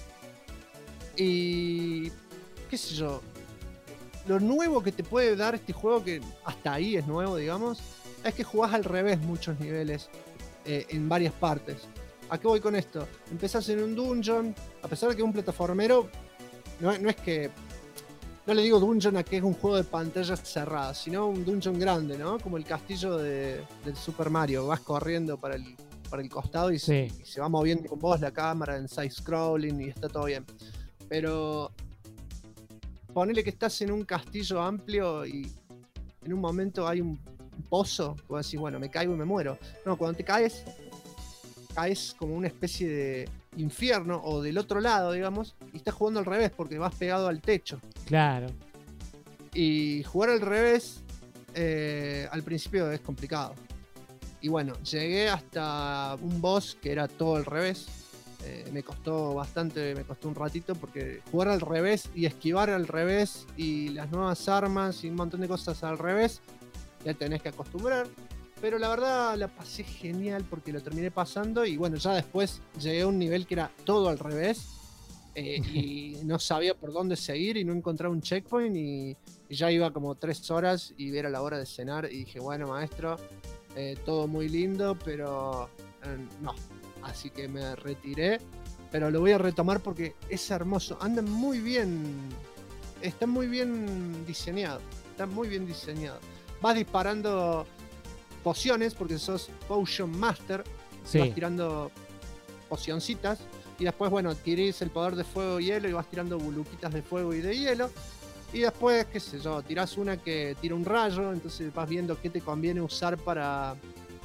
Y qué sé yo, lo nuevo que te puede dar este juego, que hasta ahí es nuevo, digamos, es que jugás al revés muchos niveles en varias partes. ¿A qué voy con esto? Empezás en un dungeon, a pesar de que es un plataformero, no es que... No le digo dungeon a que es un juego de pantallas cerradas, sino un dungeon grande, ¿no? Como el castillo del Super Mario. Vas corriendo para el costado y se va moviendo con vos la cámara en side-scrolling y está todo bien. Pero ponele que estás en un castillo amplio y en un momento hay un pozo, vos decís, bueno, me caigo y me muero. No, cuando te caes como una especie de infierno o del otro lado, digamos, y estás jugando al revés porque vas pegado al techo. Claro. Y jugar al revés al principio es complicado. Y bueno, llegué hasta un boss que era todo al revés. Me costó bastante, me costó un ratito porque jugar al revés y esquivar al revés y las nuevas armas y un montón de cosas al revés, ya tenés que acostumbrar. Pero la verdad la pasé genial porque lo terminé pasando y bueno, ya después llegué a un nivel que era todo al revés y no sabía por dónde seguir y no encontraba un checkpoint y ya iba como 3 horas y era la hora de cenar y dije, bueno, maestro, todo muy lindo, pero no. Así que me retiré, pero lo voy a retomar porque es hermoso, anda muy bien, está muy bien diseñado, Vas disparando pociones porque sos Potion Master, vas tirando pocioncitas y después, bueno, adquirís el poder de fuego y hielo y vas tirando buluquitas de fuego y de hielo y después, qué sé yo, tirás una que tira un rayo, entonces vas viendo qué te conviene usar para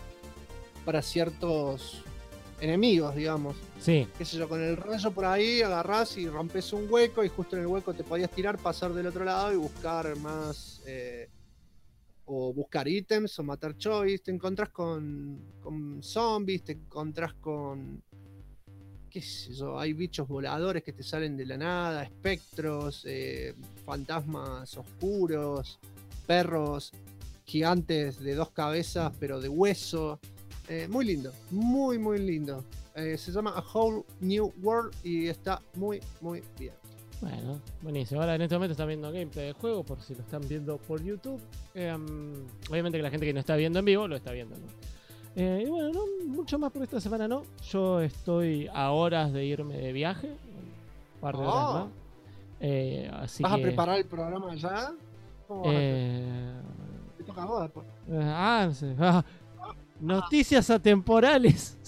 ciertos enemigos, digamos. Sí. Qué sé yo, con el rayo por ahí agarrás y rompes un hueco y justo en el hueco te podías tirar, pasar del otro lado y buscar más o buscar ítems o matar choice. Te encontrás con zombies, te encontrás con qué sé yo, hay bichos voladores que te salen de la nada, espectros, fantasmas oscuros, perros gigantes de 2 cabezas pero de hueso. Muy lindo, muy muy lindo. Se llama A Whole New World y está muy muy bien. Bueno, buenísimo. Ahora en este momento están viendo gameplay del juego, por si lo están viendo por YouTube. Obviamente que la gente que no está viendo en vivo lo está viendo, ¿no? Y bueno, no mucho más por esta semana, no. Yo estoy a horas de irme de viaje. Un par de horas más. Así ¿Vas que, a preparar el programa ya? ¿Cómo vas a hacer? Te toca a vos después. Sí. Noticias atemporales.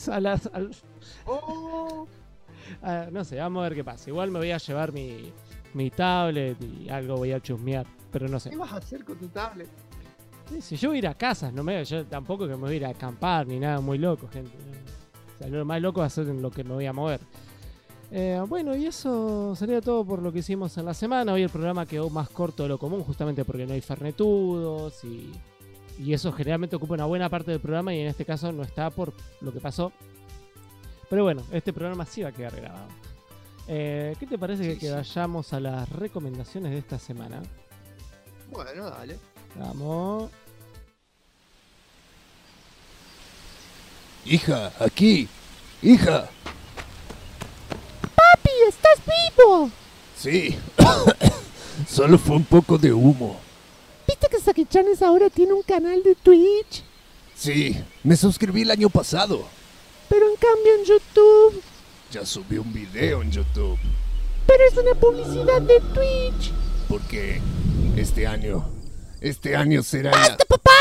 No sé, vamos a ver qué pasa. Igual me voy a llevar mi tablet y algo voy a chusmear, pero no sé. ¿Qué vas a hacer con tu tablet? Si yo voy a ir a casas, yo tampoco que me voy a ir a acampar ni nada muy loco, gente. O sea, lo más loco va a ser en lo que me voy a mover. Bueno, y eso sería todo por lo que hicimos en la semana. Hoy el programa quedó más corto de lo común, justamente porque no hay fernetudos y eso generalmente ocupa una buena parte del programa y en este caso no está por lo que pasó. Pero bueno, este programa sí va a quedar grabado. ¿Qué te parece que vayamos a las recomendaciones de esta semana? Bueno, dale. Vamos. Hija, aquí. Hija. ¡Papi, estás vivo! Sí. Solo fue un poco de humo. ¿Viste que Saki-Chanes ahora tiene un canal de Twitch? Sí, me suscribí el año pasado. Pero en cambio en YouTube... Ya subí un video en YouTube. Pero es una publicidad de Twitch. Porque este año será ¡Basta, ya... papá!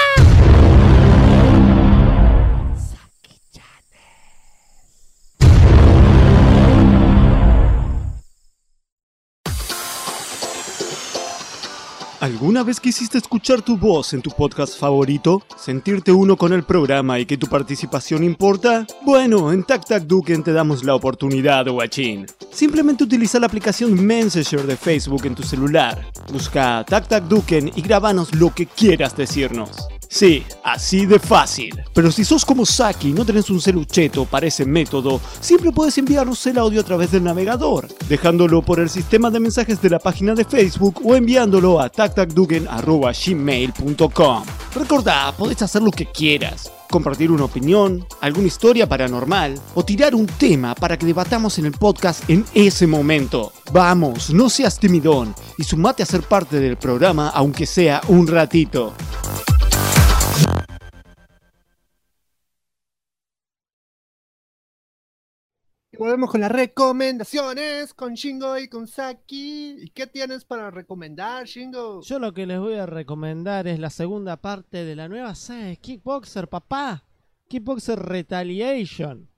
¿Alguna vez quisiste escuchar tu voz en tu podcast favorito? ¿Sentirte uno con el programa y que tu participación importa? Bueno, en Tac Tac Duken te damos la oportunidad, guachín. Simplemente utiliza la aplicación Messenger de Facebook en tu celular. Busca Tac Tac Duken y grábanos lo que quieras decirnos. Sí, así de fácil. Pero si sos como Saki y no tenés un celucheto para ese método, siempre puedes enviarnos el audio a través del navegador, dejándolo por el sistema de mensajes de la página de Facebook o enviándolo a tactacduken@gmail.com. Recordá, podés hacer lo que quieras. Compartir una opinión, alguna historia paranormal o tirar un tema para que debatamos en el podcast en ese momento. Vamos, no seas timidón y sumate a ser parte del programa aunque sea un ratito. Volvemos con las recomendaciones con Shingo y con Saki. ¿Y qué tienes para recomendar, Shingo? Yo lo que les voy a recomendar es la segunda parte de la nueva saga de Kickboxer, papá. Kickboxer Retaliation.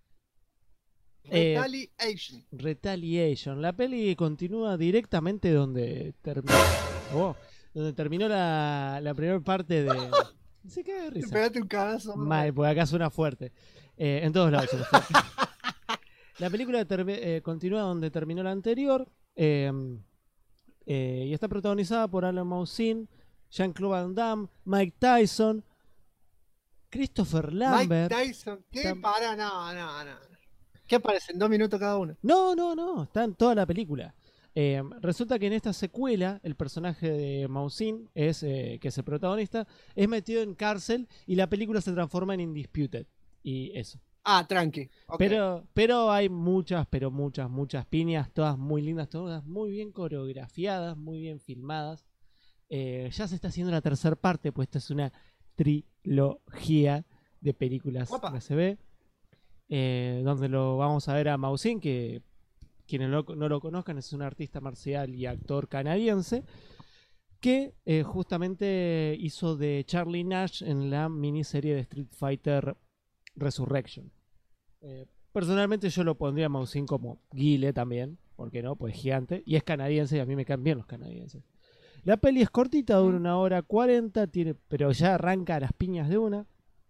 Retaliation. La peli continúa directamente donde terminó. Donde terminó la primera parte de. Sí, qué risa. Te pegaste un cagazo. Mal, porque acá suena fuerte. En todos lados suena fuerte. La película continúa donde terminó la anterior y está protagonizada por Alan Moussin, Jean-Claude Van Damme, Mike Tyson, Christopher Lambert. Mike Tyson, ¿qué? No. ¿Qué aparecen? 2 minutos cada uno. No, está en toda la película. Resulta que en esta secuela el personaje de Moussin, que es el protagonista, es metido en cárcel y la película se transforma en Indisputed. Y eso. Ah, tranqui. Okay. Pero hay muchas piñas, todas muy lindas, todas muy bien coreografiadas, muy bien filmadas. Ya se está haciendo la tercera parte, pues esta es una trilogía de películas que se ve. Donde lo vamos a ver a Moussin, que quienes no lo conozcan es un artista marcial y actor canadiense que justamente hizo de Charlie Nash en la miniserie de Street Fighter Resurrection. Personalmente yo lo pondría a Moussin como Guile también, ¿por qué no? Pues gigante, y es canadiense y a mí me caen bien los canadienses. La peli es cortita, dura 1:40, pero ya arranca a las piñas de una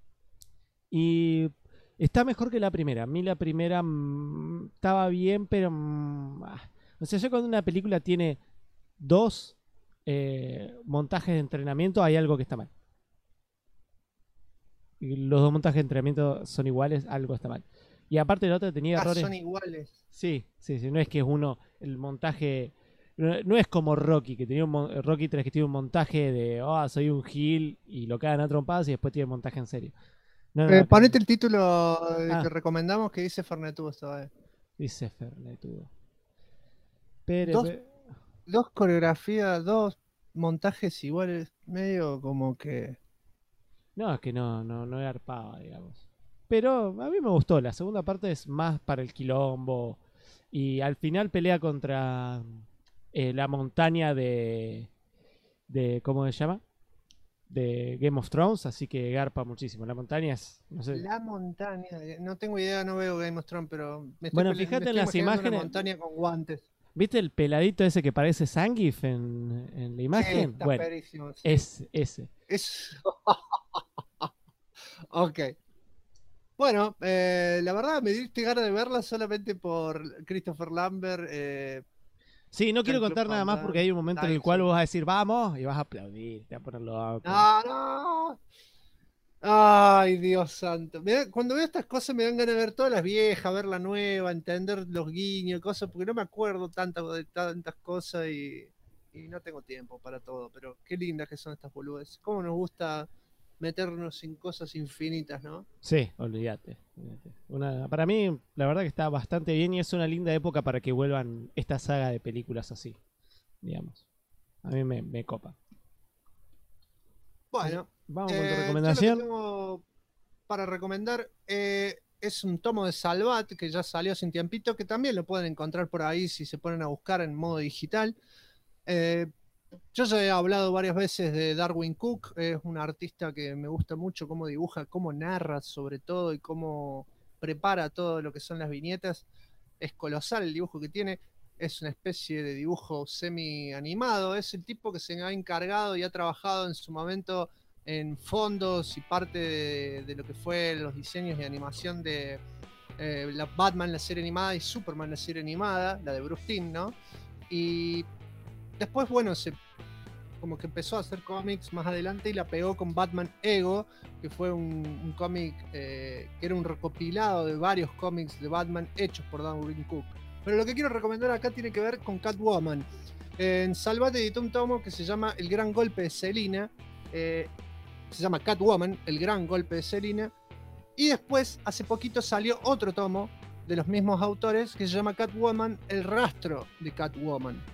y está mejor que la primera. A mí la primera estaba bien, pero o sea, ya cuando una película tiene 2 montajes de entrenamiento hay algo que está mal. Y los 2 montajes de entrenamiento son iguales, algo está mal. Y aparte la otra tenía errores. Son iguales. Sí, no es que es el montaje. No es como Rocky, que tenía Rocky 3 que tiene un montaje de soy un heel y lo cagan a trompadas y después tiene montaje en serio. Ponete el título que recomendamos que dice Fernetudo esta vez. Dice Fernetudo. Dos coreografías, 2 montajes iguales, medio como que No, es que no garpaba, digamos. Pero a mí me gustó. La segunda parte es más para el quilombo. Y al final pelea contra la montaña de ¿cómo se llama? De Game of Thrones, así que garpa muchísimo. La montaña es, no sé. La montaña, no tengo idea, no veo Game of Thrones, pero Bueno, fíjate en las imágenes. Una montaña con guantes. ¿Viste el peladito ese que parece Zangief en la imagen? Sí, está bueno, perísimo, sí. es ese. Ok. Bueno, la verdad me diste ganas de verla solamente por Christopher Lambert. Sí, no quiero contar nada más porque hay un momento en el cual vos vas a decir vamos y vas a aplaudir, te vas a poner loco. No. Ay, Dios santo. Cuando veo estas cosas me dan ganas de ver todas las viejas, ver la nueva, entender los guiños, cosas, porque no me acuerdo de tantas cosas y no tengo tiempo para todo. Pero qué lindas que son estas boludes. Cómo nos gusta meternos en cosas infinitas, ¿no? Sí, olvídate. Para mí, la verdad que está bastante bien y es una linda época para que vuelvan esta saga de películas así, digamos. A mí me copa. Bueno, vamos con tu recomendación. Yo lo que tengo para recomendar es un tomo de Salvat que ya salió hace un tiempito, que también lo pueden encontrar por ahí si se ponen a buscar en modo digital. Yo ya he hablado varias veces de Darwin Cook, es un artista que me gusta mucho cómo dibuja, cómo narra sobre todo y cómo prepara todo lo que son las viñetas. Es colosal el dibujo que tiene, es una especie de dibujo semi-animado, es el tipo que se ha encargado y ha trabajado en su momento en fondos y parte de lo que fue los diseños de animación de la Batman, la serie animada, y Superman, la serie animada, la de Bruce Timm, ¿no? Y después, bueno, como que empezó a hacer cómics más adelante y la pegó con Batman Ego, que fue un cómic que era un recopilado de varios cómics de Batman hechos por Darwin Cook. Pero lo que quiero recomendar acá tiene que ver con Catwoman. En Salvat editó un tomo que se llama El Gran Golpe de Selina. Se llama Catwoman, El Gran Golpe de Selina. Y después, hace poquito, salió otro tomo de los mismos autores que se llama Catwoman, El Rastro de Catwoman.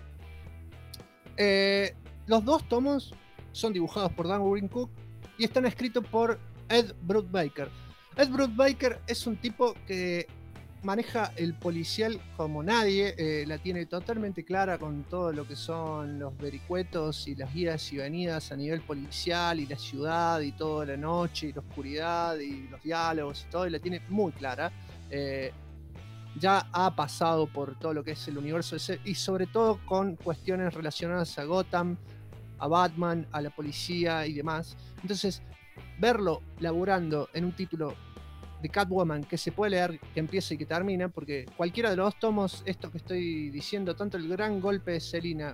Los dos tomos son dibujados por Darwin Cook y están escritos por Ed Brubaker. Ed Brubaker es un tipo que maneja el policial como nadie, la tiene totalmente clara con todo lo que son los vericuetos y las idas y venidas a nivel policial y la ciudad y toda la noche y la oscuridad y los diálogos y todo, y la tiene muy clara. Ya ha pasado por todo lo que es el universo DC y sobre todo con cuestiones relacionadas a Gotham, a Batman, a la policía y demás. Entonces, verlo laburando en un título de Catwoman que se puede leer, que empieza y que termina, porque cualquiera de los dos tomos, esto que estoy diciendo, tanto El Gran Golpe de Selina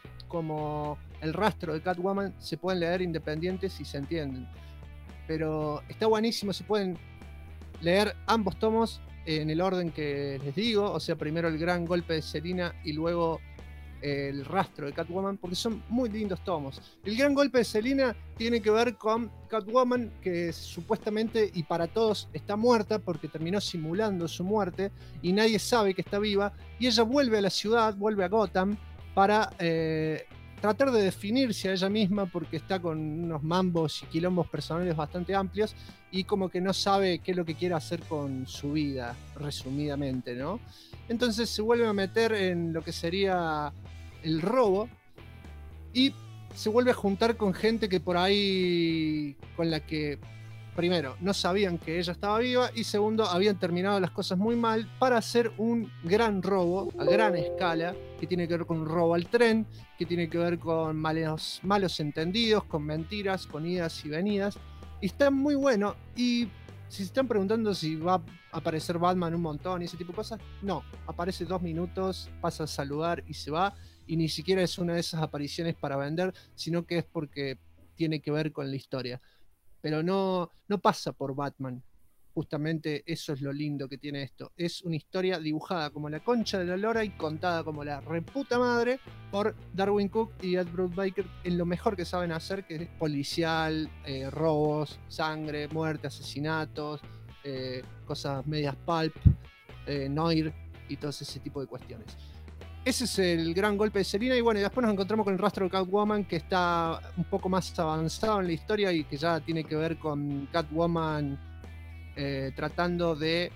como El Rastro de Catwoman, se pueden leer independientes y se entienden. Pero está buenísimo, se pueden leer ambos tomos en el orden que les digo, o sea, primero El Gran Golpe de Selina y luego El Rastro de Catwoman, porque son muy lindos tomos. El Gran Golpe de Selina tiene que ver con Catwoman, que supuestamente y para todos está muerta porque terminó simulando su muerte y nadie sabe que está viva, y ella vuelve a la ciudad, vuelve a Gotham para tratar de definirse a ella misma, porque está con unos mambos y quilombos personales bastante amplios y como que no sabe qué es lo que quiere hacer con su vida, resumidamente, ¿no? Entonces se vuelve a meter en lo que sería el robo y se vuelve a juntar con gente que por ahí, con la que primero no sabían que ella estaba viva y segundo habían terminado las cosas muy mal para hacer un gran robo a gran escala que tiene que ver con un robo al tren, que tiene que ver con malos entendidos, con mentiras, con idas y venidas, y está muy bueno. Y si se están preguntando si va a aparecer Batman un montón y ese tipo de cosas, no, aparece 2 minutos, pasa a saludar y se va, y ni siquiera es una de esas apariciones para vender, sino que es porque tiene que ver con la historia. Pero no pasa por Batman. Justamente eso es lo lindo que tiene esto. Es una historia dibujada como la concha de la lora y contada como la reputa madre por Darwin Cook y Ed Brubaker en lo mejor que saben hacer, que es policial, robos, sangre, muerte, asesinatos, cosas medias pulp, noir y todo ese tipo de cuestiones. ese es el gran golpe de Selina. Y bueno, y después nos encontramos con el rastro de Catwoman, que está un poco más avanzado en la historia y que ya tiene que ver con Catwoman tratando de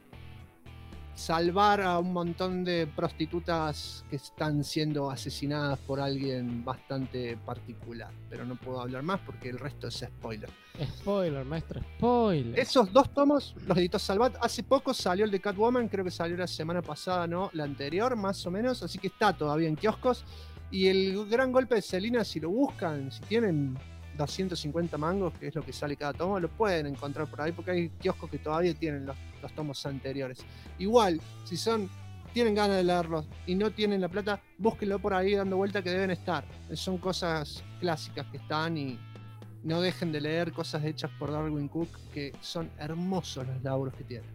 salvar a un montón de prostitutas que están siendo asesinadas por alguien bastante particular. Pero no puedo hablar más porque el resto es spoiler. Spoiler, maestro, spoiler. Esos 2 tomos los editó Salvat. Hace poco salió el de Catwoman, creo que salió la semana pasada, no, la anterior, más o menos. Así que está todavía en kioscos. Y el gran golpe de Selina, si lo buscan, si tienen 250 mangos, que es lo que sale cada tomo, lo pueden encontrar por ahí, porque hay kioscos que todavía tienen los tomos anteriores. Igual, si tienen ganas de leerlos y no tienen la plata, búsquenlo por ahí dando vuelta, que deben estar. Son cosas clásicas que están, y no dejen de leer cosas hechas por Darwin Cook, que son hermosos los laburos que tienen.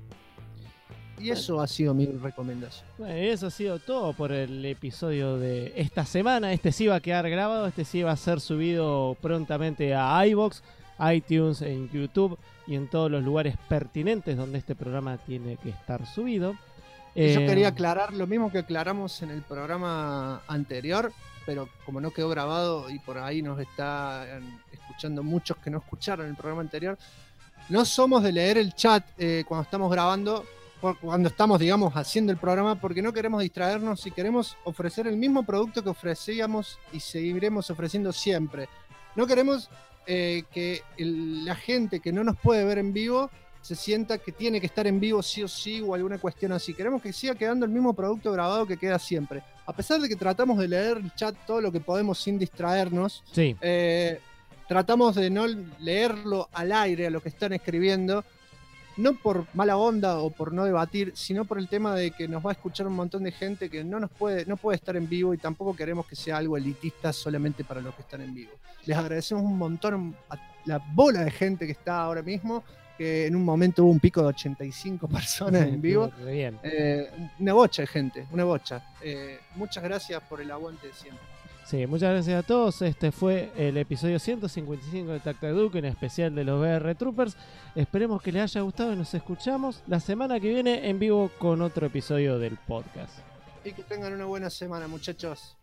Y eso ha sido mi recomendación. Bueno, y eso ha sido todo por el episodio de esta semana. Este sí va a quedar grabado, este sí va a ser subido prontamente a iVoox, iTunes, en YouTube y en todos los lugares pertinentes donde este programa tiene que estar subido. Yo quería aclarar lo mismo que aclaramos en el programa anterior, pero como no quedó grabado y por ahí nos están escuchando muchos que no escucharon el programa anterior, no somos de leer el chat cuando estamos grabando, cuando estamos, digamos, haciendo el programa, porque no queremos distraernos y queremos ofrecer el mismo producto que ofrecíamos y seguiremos ofreciendo siempre. No queremos que la gente que no nos puede ver en vivo se sienta que tiene que estar en vivo sí o sí, o alguna cuestión así. Queremos que siga quedando el mismo producto grabado que queda siempre. A pesar de que tratamos de leer el chat todo lo que podemos sin distraernos, sí. Tratamos de no leerlo al aire a lo que están escribiendo, no por mala onda o por no debatir, sino por el tema de que nos va a escuchar un montón de gente que no puede estar en vivo, y tampoco queremos que sea algo elitista solamente para los que están en vivo. Les agradecemos un montón a la bola de gente que está ahora mismo, que en un momento hubo un pico de 85 personas en vivo. Bien. Una bocha de gente, una bocha. Muchas gracias por el aguante de siempre. Sí, muchas gracias a todos. Este fue el episodio 155 de Tac Tac Duke, en especial de los BR Troopers. Esperemos que les haya gustado y nos escuchamos la semana que viene en vivo con otro episodio del podcast. Y que tengan una buena semana, muchachos.